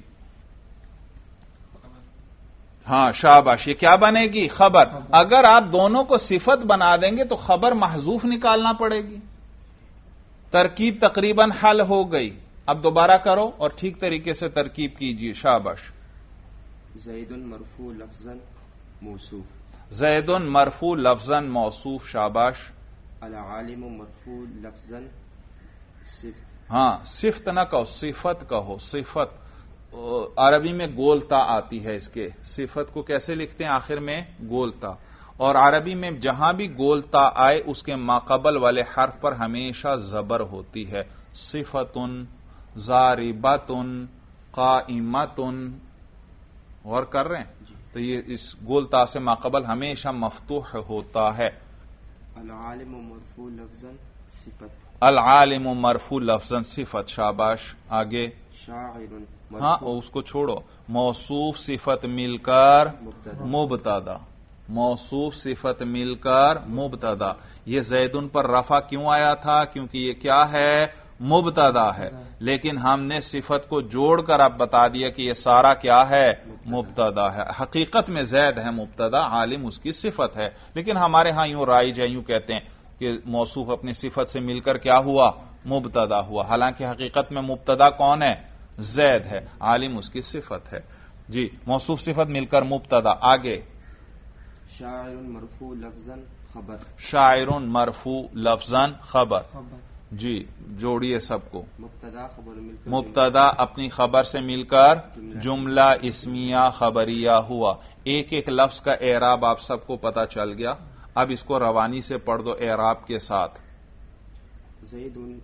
ہاں شاباش, یہ کیا بنے گی؟ خبر. اگر آپ دونوں کو صفت بنا دیں گے تو خبر محذوف نکالنا پڑے گی. ترکیب تقریباً حل ہو گئی. اب دوبارہ کرو اور ٹھیک طریقے سے ترکیب کیجئے. شاباش.
زید مرفوع لفظاً موصوف.
زید مرفوع لفظاً موصوف. شاباش.
العالم مرفوع لفظاً صفت.
ہاں, صفت نہ کہو, صفت کہو. صفت عربی میں گولتا آتی ہے. اس کے صفت کو کیسے لکھتے ہیں؟ آخر میں گولتا. اور عربی میں جہاں بھی گولتا آئے اس کے ماقبل والے حرف پر ہمیشہ زبر ہوتی ہے. صفتن, ضاربتن, قائمتن. غور کر رہے ہیں؟ تو یہ اس گولتا سے ماقبل ہمیشہ مفتوح ہوتا ہے.
العالم مرفوع لفظاً صفت.
العالم مرفوع لفظاً صفت. شاباش. آگے.
شاعر
ہاں, اس کو چھوڑو. موصوف صفت مل کر مبتدا. موصوف صفت مل کر مبتدا. یہ زیدن پر رفع کیوں آیا تھا؟ کیونکہ یہ کیا ہے؟ مبتدا ہے. لیکن ہم نے صفت کو جوڑ کر اب بتا دیا کہ یہ سارا کیا ہے؟ مبتدا ہے. حقیقت میں زید ہے مبتدا, عالم اس کی صفت ہے. لیکن ہمارے ہاں یوں رائج ہے, یوں کہتے ہیں کہ موصوف اپنی صفت سے مل کر کیا ہوا؟ مبتدا ہوا. حالانکہ حقیقت میں مبتدا کون ہے؟ زید ہے, عالم اس کی صفت ہے. جی, موصوف صفت مل کر مبتدا. آگے.
شاعر مرفوع لفظاً خبر.
شاعر مرفوع لفظاً خبر. جی جوڑیے سب کو.
مبتدا خبر مل کر
مبتدا اپنی خبر سے مل کر جملہ اسمیہ خبریہ ہوا. ایک ایک لفظ کا اعراب آپ سب کو پتا چل گیا. اب اس کو روانی سے پڑھ دو اعراب کے ساتھ.
زیدن.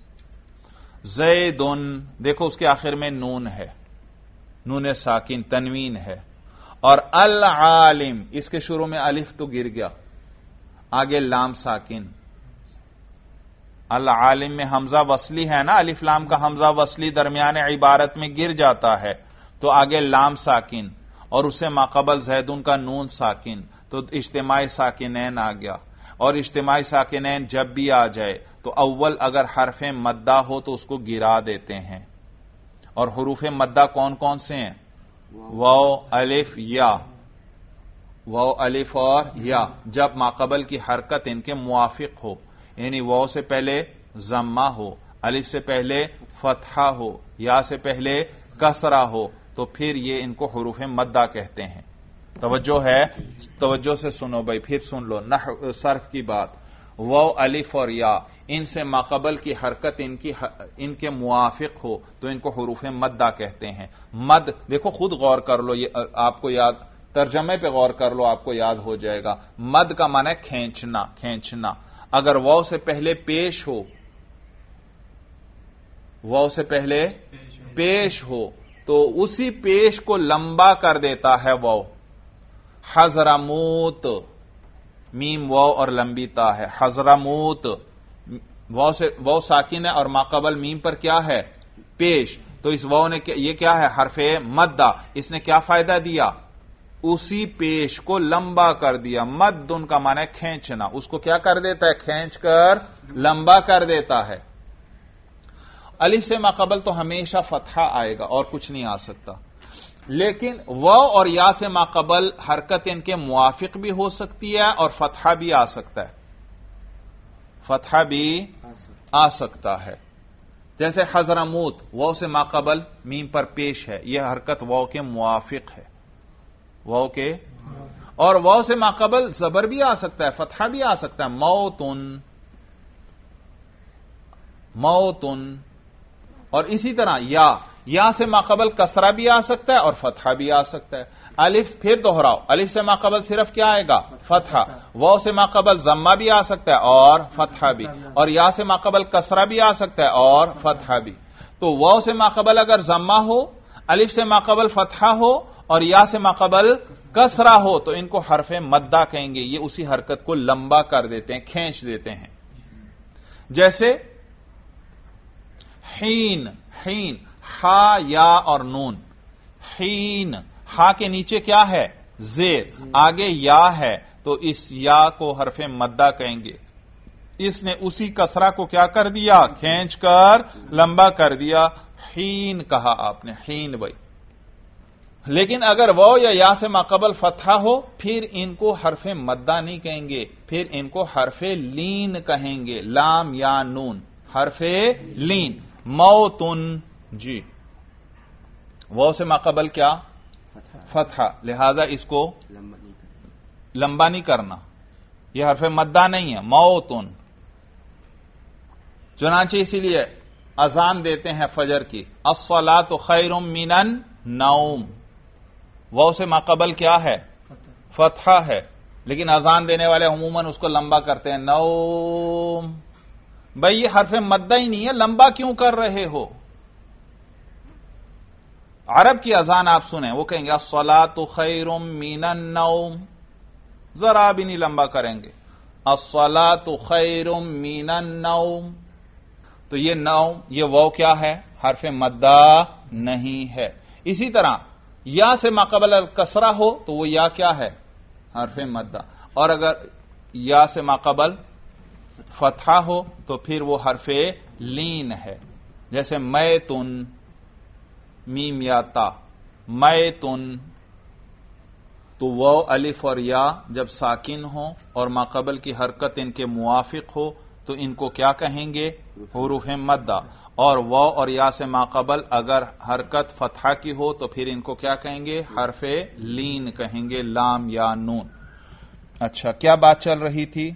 زیدن, دیکھو اس کے آخر میں نون ہے, نون ساکن تنوین ہے. اور العالم, اس کے شروع میں الف تو گر گیا, آگے لام ساکن. العالم میں حمزہ وصلی ہے نا, الف لام کا حمزہ وصلی درمیان عبارت میں گر جاتا ہے, تو آگے لام ساکن اور اسے ماقبل زیدن کا نون ساکن, تو اجتماعی ساکنین آ گیا. اور اجتماعی ساکنین جب بھی آ جائے تو اول اگر حرف مدہ ہو تو اس کو گرا دیتے ہیں. اور حروف مدہ کون کون سے ہیں؟ واو, الف, یا. واو, الف اور یا. جب ماقبل کی حرکت ان کے موافق ہو, یعنی واو سے پہلے ضمہ ہو, الف سے پہلے فتحہ ہو, یا سے پہلے کسرہ ہو, تو پھر یہ ان کو حروف مدہ کہتے ہیں. توجہ ہے؟ توجہ سے سنو بھائی، پھر سن لو صرف کی بات. واو، الف اور یا، ان سے ماقبل کی حرکت ان کے موافق ہو تو ان کو حروف مدہ کہتے ہیں. مد دیکھو خود غور کر لو، یہ آپ کو یاد، ترجمے پہ غور کر لو، آپ کو یاد ہو جائے گا. مد کا معنی ہے کھینچنا، کھینچنا. اگر واو سے پہلے پیش ہو، واو سے پہلے پیش ہو تو اسی پیش کو لمبا کر دیتا ہے واو. حضرموت، میم واو اور لمبی تا ہے. حضرموت، واو ساکن ہے اور ماقبل میم پر کیا ہے؟ پیش. تو اس واو نے یہ کیا ہے؟ حرف مدہ. اس نے کیا فائدہ دیا؟ اسی پیش کو لمبا کر دیا. مد ان کا معنی ہے کھینچنا، اس کو کیا کر دیتا ہے؟ کھینچ کر لمبا کر دیتا ہے. الف سے ماقبل تو ہمیشہ فتحہ آئے گا اور کچھ نہیں آ سکتا، لیکن واو اور یا سے ماقبل حرکت ان کے موافق بھی ہو سکتی ہے اور فتحہ بھی آ سکتا ہے. فتحہ بھی آ سکتا ہے. جیسے حضرموت، واو سے ماقبل میم پر پیش ہے، یہ حرکت واو کے موافق ہے. واو کے، اور واو سے ماقبل زبر بھی آ سکتا ہے، فتحہ بھی آ سکتا ہے. موتن، موتن. اور اسی طرح یا سے ماقبل کسرہ بھی آ سکتا ہے اور فتحہ بھی آ سکتا ہے. الف، پھر دوہراؤ، الف سے ماقبل صرف کیا آئے گا؟ فتحہ. واو سے ماقبل ضمہ بھی آ سکتا ہے اور فتحہ بھی. اور یا سے ماقبل کسرہ بھی آ سکتا ہے اور فتحہ بھی. تو واو سے ماقبل اگر ضمہ ہو، الف سے ماقبل فتحہ ہو اور یا سے ماقبل کسرہ ہو تو ان کو حرف مدہ کہیں گے. یہ اسی حرکت کو لمبا کر دیتے ہیں، کھینچ دیتے ہیں. جیسے حین، حین، ہا، یا اور نون. حین، ہا کے نیچے کیا ہے؟ زیر، آگے یا ہے تو اس یا کو حرف مدہ کہیں گے. اس نے اسی کسرہ کو کیا کر دیا؟ کھینچ کر لمبا کر دیا. حین کہا آپ نے، حین بھائی. لیکن اگر واو یا سے ماقبل فتحہ ہو پھر ان کو حرف مدہ نہیں کہیں گے، پھر ان کو حرف لین کہیں گے. لام یا نون، حرف لین. موتن، جی، واو سے ماقبل کیا؟ فتحہ، لہذا اس کو لمبا نہیں کرنا، یہ حرف مدہ نہیں ہے. موتن. چنانچہ اسی لیے اذان دیتے ہیں فجر کی، الصلاۃ خیر من النوم. واو سے ماقبل کیا ہے؟ فتحہ ہے، لیکن اذان دینے والے عموماً اس کو لمبا کرتے ہیں. نوم، بھئی یہ حرف مدہ ہی نہیں ہے، لمبا کیوں کر رہے ہو؟ عرب کی اذان آپ سنیں، وہ کہیں گے الصلاۃ خیر من النوم، ذرا بھی نہیں لمبا کریں گے. الصلاۃ خیر من النوم. تو یہ نوم، یہ واو کیا ہے؟ حرف مدہ نہیں ہے. اسی طرح یا سے ماقبل کسرہ ہو تو وہ یا کیا ہے؟ حرف مدہ. اور اگر یا سے ماقبل فتحہ ہو تو پھر وہ حرف لین ہے. جیسے میتن، میم یا تا، میتن. تو واو، الف اور یا جب ساکن ہو اور ماقبل کی حرکت ان کے موافق ہو تو ان کو کیا کہیں گے؟ حروف مدہ. اور واو اور یا سے ماقبل اگر حرکت فتحہ کی ہو تو پھر ان کو کیا کہیں گے؟ حرف لین کہیں گے، لام یا نون. اچھا، کیا بات چل رہی تھی؟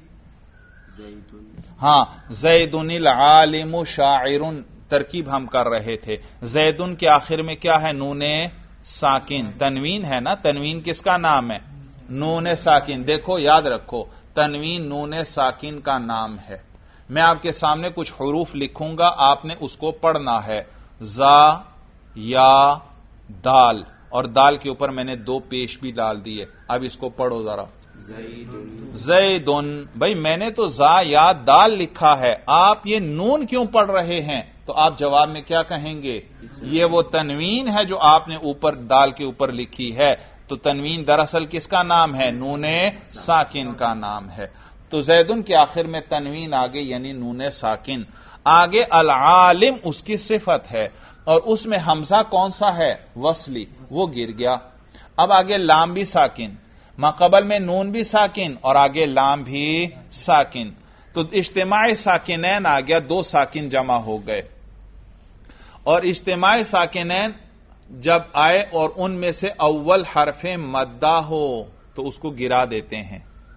ہاں، زیدن العالم شاعر، ترکیب ہم کر رہے تھے. زیدن کے آخر میں کیا ہے؟ نون ساکن، تنوین ہے نا. تنوین کس کا نام ہے؟ نون ساکن. دیکھو یاد رکھو، تنوین نون ساکن کا نام ہے. میں آپ کے سامنے کچھ حروف لکھوں گا، آپ نے اس کو پڑھنا ہے. زا، یا، دال، اور دال کے اوپر میں نے دو پیش بھی ڈال دیے. اب اس کو پڑھو ذرا. زیدن. بھائی میں نے تو زا یا دال لکھا ہے، آپ یہ نون کیوں پڑھ رہے ہیں؟ تو آپ جواب میں کیا کہیں گے؟ یہ وہ تنوین ہے جو آپ نے اوپر دال کے اوپر لکھی ہے. تو تنوین دراصل کس کا نام ہے؟ نون ساکن کا نام ہے. تو زیدن کے آخر میں تنوین آگے یعنی نون ساکن آگے. العالم اس کی صفت ہے اور اس میں حمزہ کون سا ہے؟ وصلی، وہ گر گیا. اب آگے لام بھی ساکن، ماقبل میں نون بھی ساکن اور آگے لام بھی ساکن. تو اجتماع ساکنین آ گیا، دو ساکن جمع ہو گئے. اور اجتماع ساکنین جب آئے اور ان میں سے اول حرف مدہ ہو تو اس کو گرا دیتے ہیں،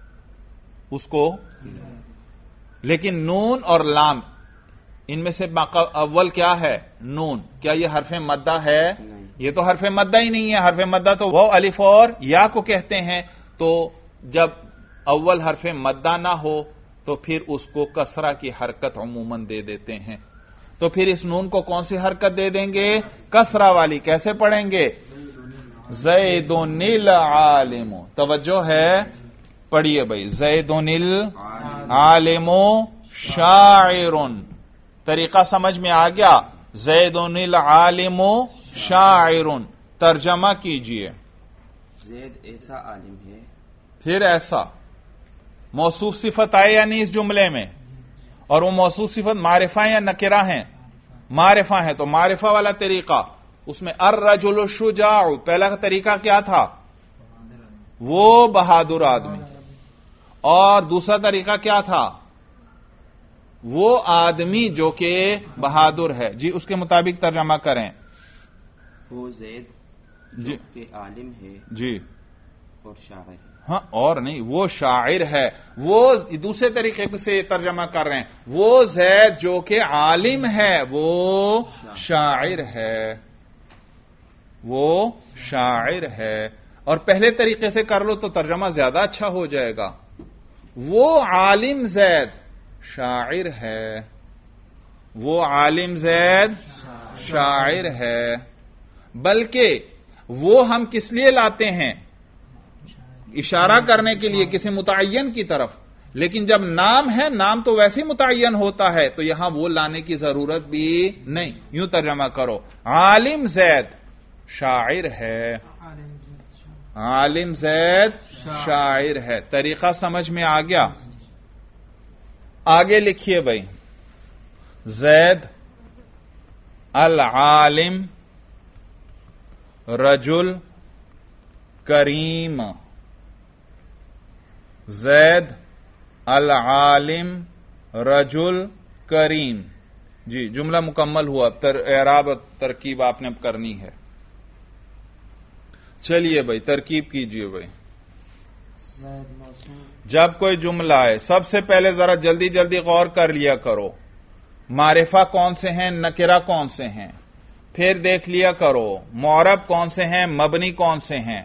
اس کو. لیکن نون اور لام ان میں سے اول کیا ہے؟ نون. کیا یہ حرف مدہ ہے؟ یہ تو حرف مدہ ہی نہیں ہے. حرف مدہ تو وہ الف اور یا کو کہتے ہیں. تو جب اول حرف مدہ نہ ہو تو پھر اس کو کسرہ کی حرکت عموماً دے دیتے ہیں. تو پھر اس نون کو کون سی حرکت دے دیں گے؟ کسرہ والی. کیسے پڑھیں گے؟ زیدن العالم. توجہ ہے، پڑھیے بھائی. زیدن العالم شاعر. طریقہ سمجھ میں آ گیا؟ زیدن العالم شاعر. ترجمہ کیجئے.
زید ایسا عالم ہے.
پھر ایسا موصوف صفت آئے یا نہیں اس جملے میں؟ اور وہ موصوف صفت معرفہ یا نکرہ ہیں؟ معرفہ ہے. تو معرفہ والا طریقہ اس میں الرجل الشجاع، پہلا کا طریقہ کیا تھا؟ وہ بہادر آدمی. اور دوسرا طریقہ کیا تھا؟ وہ آدمی جو کہ بہادر ہے. جی اس کے مطابق ترجمہ کریں.
وہ زید
جی
جو کہ عالم ہے
جی
اور شاعر ہے.
ہاں اور نہیں، وہ شاعر ہے. وہ دوسرے طریقے سے ترجمہ کر رہے ہیں. وہ زید جو کہ عالم ہے وہ شاعر ہے. وہ شاعر ہے. اور پہلے طریقے سے کر لو تو ترجمہ زیادہ اچھا ہو جائے گا. وہ عالم زید شاعر ہے. وہ عالم زید شاعر ہے. بلکہ وہ ہم کس لیے لاتے ہیں؟ اشارہ کرنے کے لیے کسی متعین کی طرف. لیکن جب نام ہے، نام تو ویسے ہی متعین ہوتا ہے، تو یہاں وہ لانے کی ضرورت بھی نہیں. یوں ترجمہ کرو، عالم زید شاعر ہے. عالم زید شاعر ہے. طریقہ سمجھ میں آ گیا؟ آگے لکھیے بھائی. زید العالم رجل کریم. زید العالم رجل کریم. جی جملہ مکمل ہوا. اعراب ترکیب آپ نے کرنی ہے. چلیے بھائی ترکیب کیجئے بھائی. جب کوئی جملہ ہے سب سے پہلے ذرا جلدی جلدی غور کر لیا کرو. معرفہ کون سے ہیں، نکرہ کون سے ہیں. پھر دیکھ لیا کرو معرب کون سے ہیں، مبنی کون سے ہیں.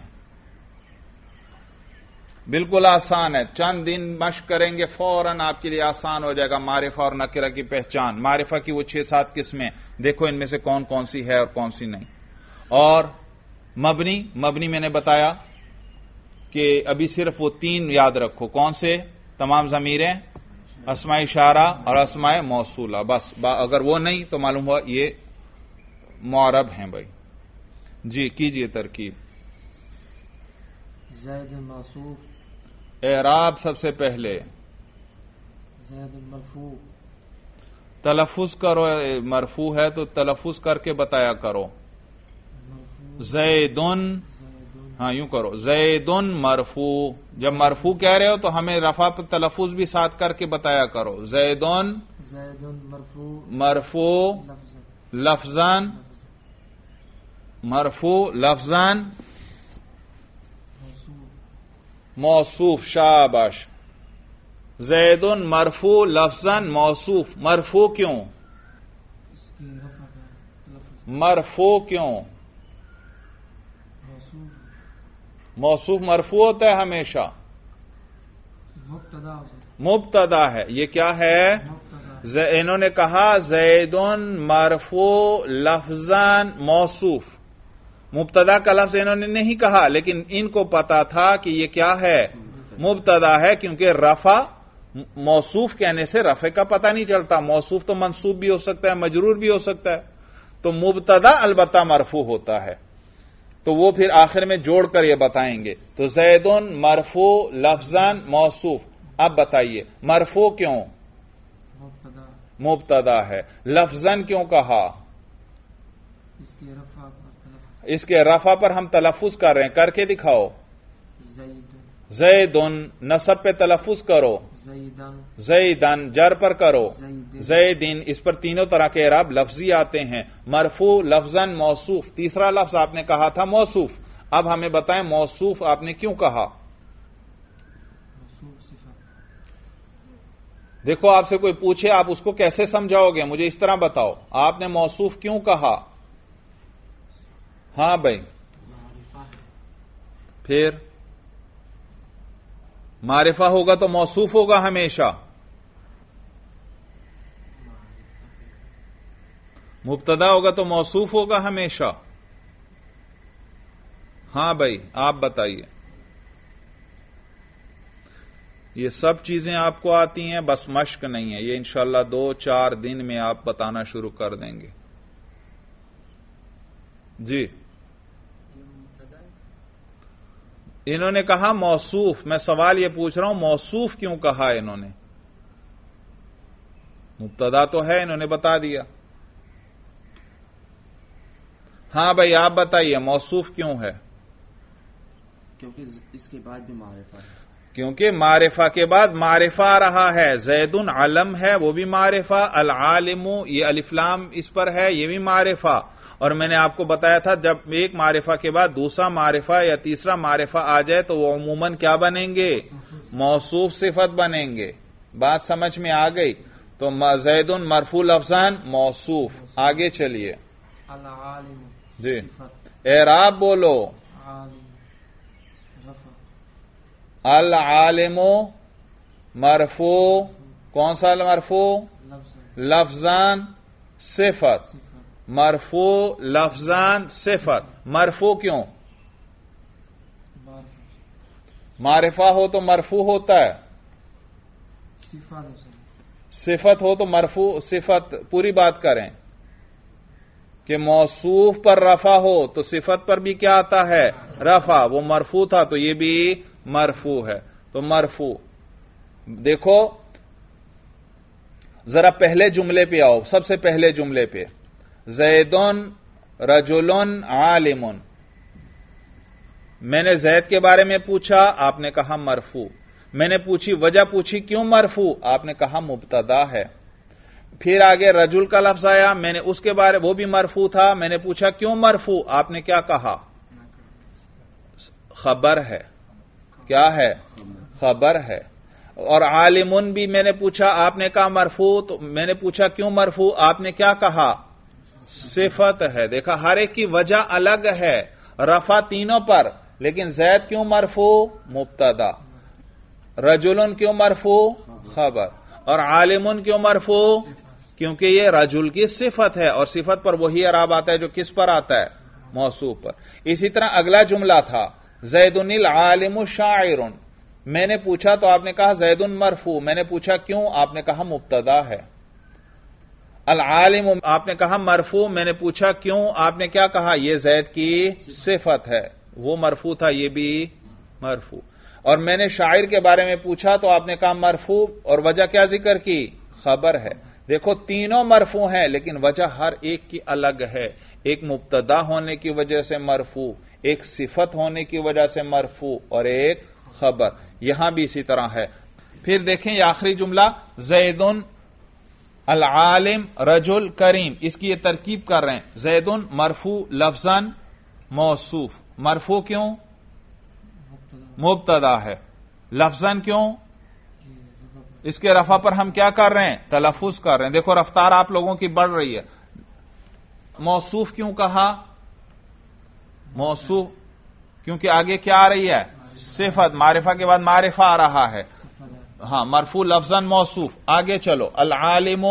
بالکل آسان ہے. چند دن مشق کریں گے فوراً آپ کے لیے آسان ہو جائے گا معرفہ اور نکرہ کی پہچان. معرفہ کی وہ 6-7 قسمیں دیکھو ان میں سے کون کون سی ہے اور کون سی نہیں. اور مبنی میں نے بتایا کہ ابھی صرف وہ 3 یاد رکھو. کون سے؟ تمام ضمیریں، اسماء اشارہ اور اسماء موصولہ. بس اگر وہ نہیں تو معلوم ہوا یہ معرب ہیں بھائی. جی کیجئے ترکیب.
زید موصوف.
اعراب سب سے پہلے
زید مرفوع.
تلفظ کرو. مرفوع ہے تو تلفظ کر کے بتایا کرو. زیدن. ہاں یوں کرو، زیدن مرفوع. جب مرفوع کہہ رہے ہو تو ہمیں رفع پر تلفظ بھی ساتھ کر کے بتایا کرو. زیدن
مرفوع.
مرفوع لفظاً. مرفوع لفظاً موصوف. شاباش. زیدن مرفوع لفظاً موصوف. مرفوع کیوں؟ مرفوع کیوں؟ موصوف مرفوع ہوتا ہے ہمیشہ. مبتدا ہے. یہ کیا ہے؟ انہوں نے کہا زیدن مرفوع لفظاً موصوف. مبتدا کا لفظ انہوں نے نہیں کہا، لیکن ان کو پتا تھا کہ یہ کیا ہے؟ مبتدا ہے. کیونکہ رفع موصوف کہنے سے رفع کا پتہ نہیں چلتا. موصوف تو منصوب بھی ہو سکتا ہے، مجرور بھی ہو سکتا ہے. تو مبتدا البتہ مرفوع ہوتا ہے. تو وہ پھر آخر میں جوڑ کر یہ بتائیں گے. تو زیدن مرفوع لفظاً موصوف. اب بتائیے مرفوع کیوں؟ مبتدا ہے. لفظاً کیوں کہا؟ اس کے رفع پر ہم تلفظ کر رہے ہیں. کر کے دکھاؤ. زیدن نصب پہ تلفظ کرو،
زیدن
زیدن جر پر کرو،
زیدن
زیدن اس پر تینوں طرح کے اعراب لفظی آتے ہیں، مرفوع لفظاً موصوف، تیسرا لفظ آپ نے کہا تھا موصوف، اب ہمیں بتائیں موصوف آپ نے کیوں کہا؟
موصوف صفت
دیکھو آپ سے کوئی پوچھے آپ اس کو کیسے سمجھاؤ گے؟ مجھے اس طرح بتاؤ، آپ نے موصوف کیوں کہا؟ ہاں بھائی، پھر معرفہ ہوگا تو موصوف ہوگا ہمیشہ، مبتدا ہوگا تو موصوف ہوگا ہمیشہ۔ ہاں بھائی آپ بتائیے، یہ سب چیزیں آپ کو آتی ہیں، بس مشق نہیں ہے، یہ انشاءاللہ 2-4 دن میں آپ بتانا شروع کر دیں گے۔ جی انہوں نے کہا موصوف، میں سوال یہ پوچھ رہا ہوں موصوف کیوں کہا انہوں نے؟ مبتدا تو ہے، انہوں نے بتا دیا۔ ہاں بھائی آپ بتائیے موصوف کیوں ہے؟
کیونکہ اس کے بعد بھی معرفہ ہے،
کیونکہ معرفہ کے بعد معرفہ آ رہا ہے، زیدن علم ہے وہ بھی معرفہ، العالم یہ الف لام اس پر ہے یہ بھی معرفہ، اور میں نے آپ کو بتایا تھا جب ایک معرفہ کے بعد دوسرا معرفہ یا تیسرا معرفہ آ جائے تو وہ عموماً کیا بنیں گے؟ موصوف صفت بنیں گے۔ بات سمجھ میں آ گئی؟ تو زیدن مرفوع لفظاً موصوف۔ آگے چلیے
العالم
جی
صفت
اعراب بولو۔
عالم رفع
العالم مرفوع، کون سا مرفوع؟
لفظ
لفظاً صفت،
صفت
مرفوع لفظاً صفت، مرفوع کیوں؟
معرفہ
معرفہ ہو تو مرفوع ہوتا ہے،
صفات
صفت ہو تو مرفوع، صفت پوری بات کریں کہ موصوف پر رفع ہو تو صفت پر بھی کیا آتا ہے؟ رفع، وہ مرفوع تھا تو یہ بھی مرفوع ہے، تو مرفوع۔ دیکھو ذرا پہلے جملے پہ آؤ، سب سے پہلے جملے پہ، زیدن رجلن عالم، میں نے زید کے بارے میں پوچھا آپ نے کہا مرفوع، میں نے وجہ پوچھی کیوں مرفوع، آپ نے کہا مبتدا ہے، پھر آگے رجل کا لفظ آیا، میں نے اس کے بارے وہ بھی مرفوع تھا، میں نے پوچھا کیوں مرفوع، آپ نے کیا کہا؟ خبر ہے، کیا ہے؟ خبر ہے۔ اور عالمن بھی میں نے پوچھا آپ نے کہا مرفوع، تو میں نے پوچھا کیوں مرفوع، آپ نے کیا کہا؟ صفت ہے۔ دیکھا ہر ایک کی وجہ الگ ہے، رفع تینوں پر، لیکن زید کیوں مرفوع؟ مبتدا، رجلن کیوں مرفوع؟ خبر، اور عالمن کیوں مرفوع؟ کیونکہ یہ رجل کی صفت ہے، اور صفت پر وہی اعراب آتا ہے جو کس پر آتا ہے؟ موصوف پر۔ اسی طرح اگلا جملہ تھا زیدن العالم شاعر، میں نے پوچھا تو آپ نے کہا زیدن مرفوع، میں نے پوچھا کیوں، آپ نے کہا مبتدا ہے۔ العالم آپ نے کہا مرفوع، میں نے پوچھا کیوں، آپ نے کیا کہا؟ یہ زید کی صفت ہے، وہ مرفوع تھا یہ بھی مرفوع۔ اور میں نے شاعر کے بارے میں پوچھا تو آپ نے کہا مرفوع، اور وجہ کیا ذکر کی؟ خبر ہے۔ دیکھو تینوں مرفوع ہیں لیکن وجہ ہر ایک کی الگ ہے، ایک مبتدا ہونے کی وجہ سے مرفوع، ایک صفت ہونے کی وجہ سے مرفوع، اور ایک خبر۔ یہاں بھی اسی طرح ہے۔ پھر دیکھیں یہ آخری جملہ زیدن العالم رجل کریم، اس کی یہ ترکیب کر رہے ہیں، زیدن مرفوع لفظاً موصوف، مرفوع کیوں؟ مبتدا ہے، لفظاً کیوں؟ اس کے رفع پر ہم کیا کر رہے ہیں؟ تلفظ کر رہے ہیں۔ دیکھو رفتار آپ لوگوں کی بڑھ رہی ہے۔ موصوف کیوں کہا؟ موصوف کیونکہ آگے کیا آ رہی ہے؟ صفت، معرفہ کے بعد معرفہ آ رہا ہے، ہاں مرفوع لفظاً موصوف۔ آگے چلو العالم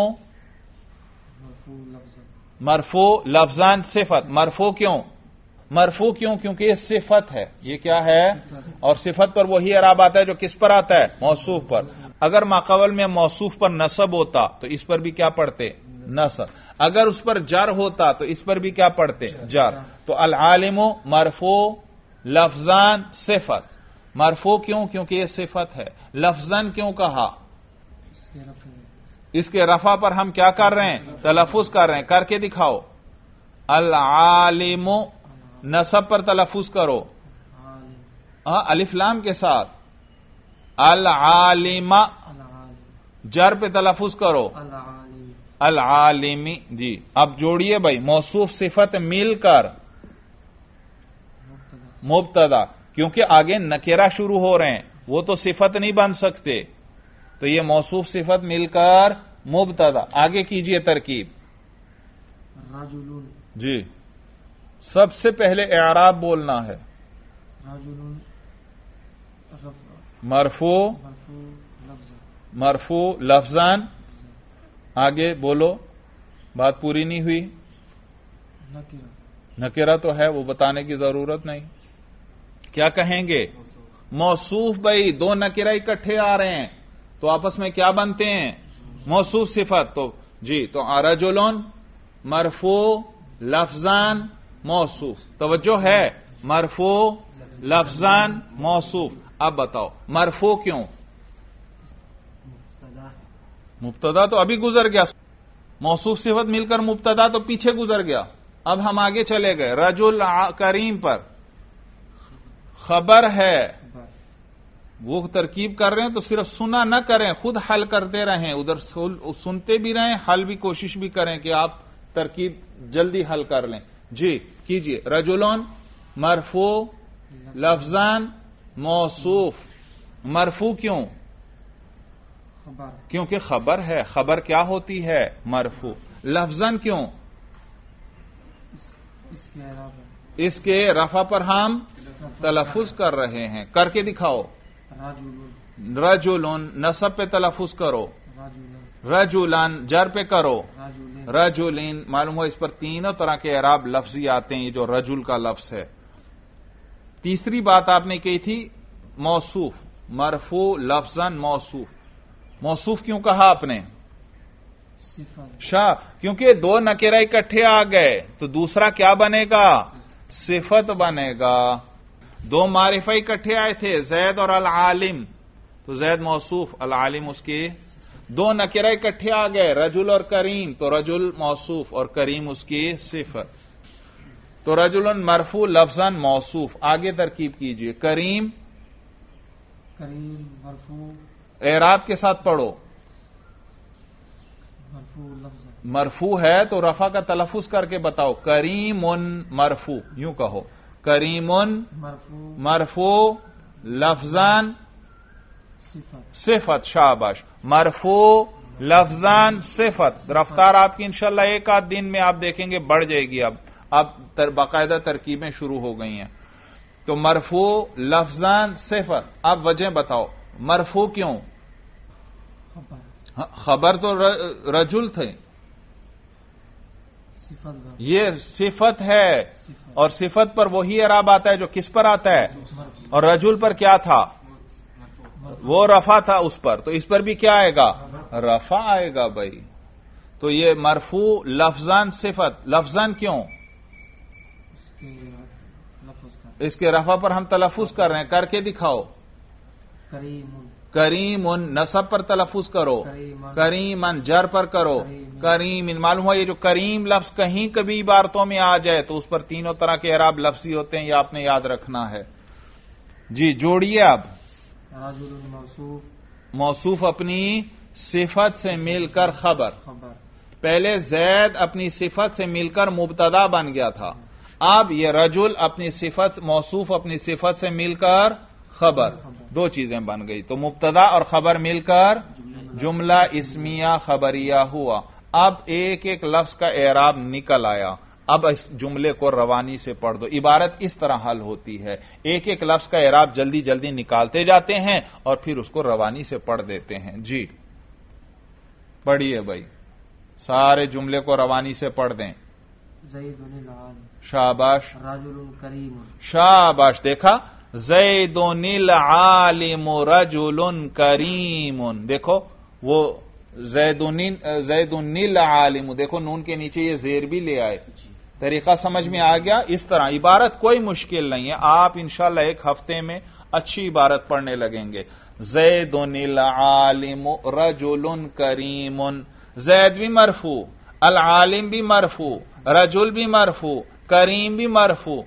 مرفوع لفظاً صفت، مرفوع کیوں؟ مرفوع کیوں؟ کیونکہ یہ صفت ہے، یہ کیا ہے؟ اور صفت پر وہی اعراب آتا ہے جو کس پر آتا ہے؟ موصوف پر۔ اگر ماقبل میں موصوف پر نصب ہوتا تو اس پر بھی کیا پڑھتے؟ نصب۔ اگر اس پر جر ہوتا تو اس پر بھی کیا پڑھتے؟ جر۔ تو العالم مرفوع لفظاً صفت، مرفوع کیوں؟ کیونکہ یہ صفت ہے۔ لفظاً کیوں کہا؟ اس کے رفع پر ہم کیا کر رہے ہیں؟ تلفظ کر رہے ہیں، کر کے دکھاؤ۔ العالم نصب پر تلفظ کرو، الف لام کے ساتھ، العالم
العالم
جر پہ تلفظ کرو
العالم
العالمی. جی اب جوڑیے بھائی موصوف صفت مل کر
مبتدا
مبتدا، کیونکہ آگے نکرہ شروع ہو رہے ہیں وہ تو صفت نہیں بن سکتے، تو یہ موصوف صفت مل کر مبتدا. آگے کیجئے ترکیب.
رجل
جی سب سے پہلے اعراب بولنا ہے.
رجل رفع
مرفوع
مرفوع لفظ
مرفوع لفظان. آگے بولو، بات پوری نہیں ہوئی.
نکرہ
نکرہ تو ہے، وہ بتانے کی ضرورت نہیں. کیا کہیں گے؟ موصوف. بھائی دو نکرہ اکٹھے آ رہے ہیں تو آپس میں کیا بنتے ہیں؟ موصوف صفت. تو جی تو رجلن مرفوع لفظان موصوف. توجہ ہے، مرفوع لفظان موصوف. اب بتاؤ مرفوع کیوں؟
مبتدا
مبتدا تو ابھی گزر گیا، موصوف صفت مل کر مبتدا تو پیچھے گزر گیا. اب ہم آگے چلے گئے. رجل کریم پر خبر ہے.
خبر
وہ ترکیب کر رہے ہیں تو صرف سنا نہ کریں، خود حل کرتے رہیں. ادھر سنتے بھی رہیں، حل بھی کوشش بھی کریں کہ آپ ترکیب جلدی حل کر لیں. جی کیجئے. رجلون مرفوع لفظان موصوف. مرفوع کیوں؟
خبر
کیونکہ خبر ہے. خبر کیا ہوتی ہے؟ مرفوع. لفظاً کیوں؟
اس کے اعراب ہے
اس کے رفع پر ہم تلفظ کر رہے ہیں. کر کے دکھاؤ.
رجل
رجلن نصب پہ تلفظ کرو.
رجل
رجلان جر پہ کرو.
رجل
رجلین. معلوم ہو اس پر تینوں طرح کے اعراب لفظی آتے ہیں. یہ جو رجل کا لفظ ہے. تیسری بات آپ نے کہی تھی موصوف مرفوع لفظاً موصوف. موصوف کیوں کہا آپ نے؟
صفت
شاہ کیونکہ دو نکرہ اکٹھے آ گئے تو دوسرا کیا بنے گا؟ صفت بنے گا. دو معرفہ اکٹھے آئے تھے زید اور العالم، تو زید موصوف العالم اس کی. دو نکرہ اکٹھے آ گئے رجل اور کریم، تو رجل موصوف اور کریم اس کی صفت. تو رجل مرفوع لفظاً موصوف. آگے ترکیب کیجئے. کریم
کریم مرفوع
اعراب کے ساتھ پڑھو.
مرفوع لفظ
مرفوع ہے تو رفع کا تلفظ کر کے بتاؤ. کریم مرفوع. یوں کہو کریم
مرفوع
مرفوع لفظان
صفت
صفت. شاباش. مرفوع لفظان صفت. رفتار آپ کی انشاءاللہ ایک آدھ دن میں آپ دیکھیں گے بڑھ جائے گی. اب باقاعدہ ترکیبیں شروع ہو گئی ہیں. تو مرفوع لفظان صفت. اب وجہ بتاؤ مرفوع کیوں؟
خبر
خبر تو رجل تھے،
صفت ب
یہ صفت ہے
صفت
اور صفت پر وہی اعراب آتا ہے جو کس پر آتا ہے؟
مرفوع
اور رجل پر کیا تھا؟ وہ رفع تھا اس پر، تو اس پر بھی کیا آئے گا؟ رفع آئے گا بھائی. تو یہ مرفوع لفظان صفت. لفظان کیوں؟
اس کے لفظ کا
اس کے رفع پر ہم تلفظ کر رہے ہیں. کر کے دکھاؤ.
کریم
کریم نصب پر تلفظ کرو.
کریمن
کریمن جر پر کرو. کریم معلوم ہوا یہ جو کریم لفظ کہیں کبھی عبارتوں میں آ جائے تو اس پر تینوں طرح کے اعراب لفظی ہوتے ہیں، یہ آپ نے یاد رکھنا ہے. جی جوڑیے. اب
رجل موصوف
موصوف اپنی صفت سے مل کر خبر.
خبر
پہلے زید اپنی صفت سے مل کر مبتدا بن گیا تھا، اب یہ رجل اپنی صفت موصوف اپنی صفت سے مل کر خبر. دو چیزیں بن گئی. تو مبتدا اور خبر مل کر جملہ اسمیہ خبریہ ہوا. اب ایک ایک لفظ کا اعراب نکل آیا. اب اس جملے کو روانی سے پڑھ دو. عبارت اس طرح حل ہوتی ہے، ایک ایک لفظ کا اعراب جلدی جلدی نکالتے جاتے ہیں اور پھر اس کو روانی سے پڑھ دیتے ہیں. جی پڑھیے بھائی، سارے جملے کو روانی سے پڑھ دیں.
زید العالم
شاباش
رجل کریم
شاباش. دیکھا زید العالم رجل کریم. دیکھو وہ زید العالم، دیکھو نون کے نیچے یہ زیر بھی لے آئے. طریقہ سمجھ میں آ گیا؟ اس طرح عبارت کوئی مشکل نہیں ہے، آپ انشاءاللہ ایک ہفتے میں اچھی عبارت پڑھنے لگیں گے. زید العالم رجل کریم. زید بھی مرفوع، العالم بھی مرفوع، رجل بھی مرفوع، کریم بھی مرفوع.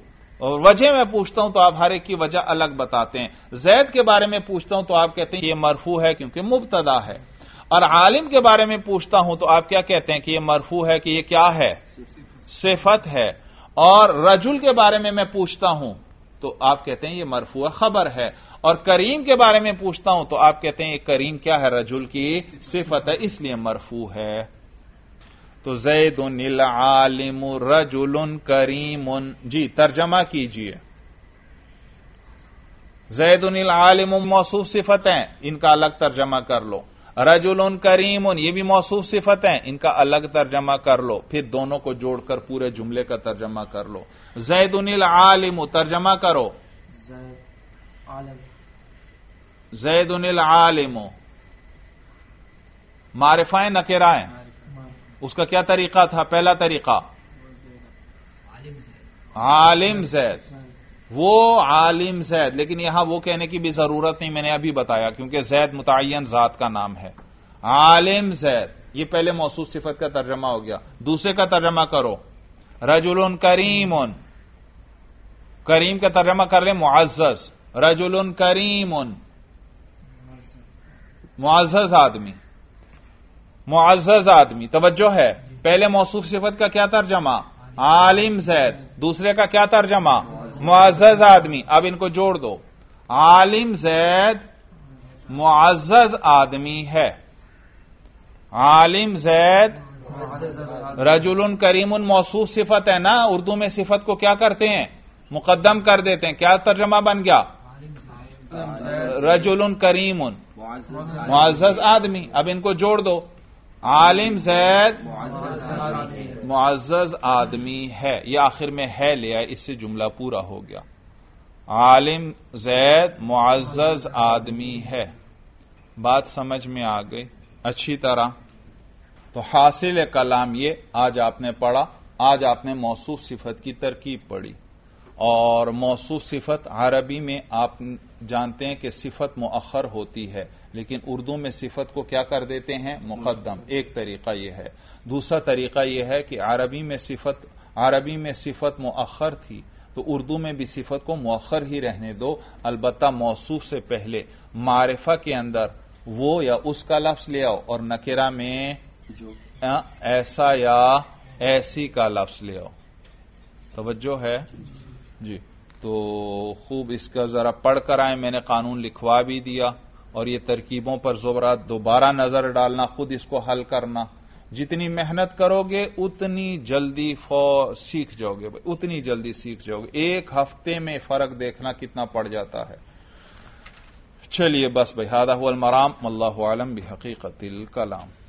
اور وجہ میں پوچھتا ہوں تو آپ ہر ایک کی وجہ الگ بتاتے ہیں. زید کے بارے میں پوچھتا ہوں تو آپ کہتے ہیں کہ یہ مرفوع ہے کیونکہ مبتدا ہے. اور عالم کے بارے میں پوچھتا ہوں تو آپ کیا کہتے ہیں کہ یہ مرفوع ہے کہ یہ کیا ہے؟ صفت ہے. اور رجل کے بارے میں پوچھتا ہوں تو آپ کہتے ہیں یہ مرفوع خبر ہے. اور کریم کے بارے میں پوچھتا ہوں تو آپ کہتے ہیں یہ کریم کیا ہے؟ رجل کی صفت ہے، اس لیے مرفوع ہے. تو زید العالم رجل کریم. جی ترجمہ کیجئے. زید العالم موصوف صفت ہیں، ان کا الگ ترجمہ کر لو. رجل کریم یہ بھی موصوف صفت ہیں، ان کا الگ ترجمہ کر لو. پھر دونوں کو جوڑ کر پورے جملے کا ترجمہ کر لو. زید العالم ترجمہ کرو.
زید عالم
زید العالم معرفہ نکرہ اس کا کیا طریقہ تھا؟ پہلا طریقہ عالم زید، وہ عالم زید. لیکن یہاں وہ کہنے کی بھی ضرورت نہیں، میں نے ابھی بتایا، کیونکہ زید متعین ذات کا نام ہے. عالم زید یہ پہلے موصوف صفت کا ترجمہ ہو گیا. دوسرے کا ترجمہ کرو. رجل کریم، کریم کا ترجمہ کر لیں معزز. رجل کریم معزز آدمی، معزز آدمی. توجہ ہے، پہلے موصوف صفت کا کیا ترجمہ؟ عالم زید. دوسرے کا کیا ترجمہ؟ معزز آدمی. اب ان کو جوڑ دو. عالم زید معزز آدمی ہے. عالم زید رجل کریم موصوف صفت ہے نا. اردو میں صفت کو کیا کرتے ہیں؟ مقدم کر دیتے ہیں. کیا ترجمہ بن گیا؟ رجل کریم معزز آدمی. اب ان کو جوڑ دو. عالم زید معزز آدمی ہے. یہ آخر میں ہے لیا، اس سے جملہ پورا ہو گیا. عالم زید معزز آدمی ہے. بات سمجھ میں آ گئی اچھی طرح؟ تو حاصل کلام یہ آج آپ نے پڑھا. آج آپ نے موصوف صفت کی ترکیب پڑھی. اور موصوف صفت عربی میں آپ جانتے ہیں کہ صفت مؤخر ہوتی ہے، لیکن اردو میں صفت کو کیا کر دیتے ہیں؟ مقدم. ایک طریقہ یہ ہے. دوسرا طریقہ یہ ہے کہ عربی میں صفت مؤخر تھی تو اردو میں بھی صفت کو مؤخر ہی رہنے دو. البتہ موصوف سے پہلے معرفہ کے اندر وہ یا اس کا لفظ لے آؤ، اور نکرہ میں ایسا یا ایسی کا لفظ لے آؤ. توجہ ہے جی؟ تو خوب اس کا ذرا پڑھ کر آئیں. میں نے قانون لکھوا بھی دیا، اور یہ ترکیبوں پر زبرات دوبارہ نظر ڈالنا، خود اس کو حل کرنا. جتنی محنت کرو گے اتنی جلدی سیکھ جاؤ گے. اتنی جلدی سیکھ جاؤ گے. ایک ہفتے میں فرق دیکھنا کتنا پڑ جاتا ہے. چلیے بس بھائی، ھذا ھو المرام، واللہ اعلم بحقیقت الکلام.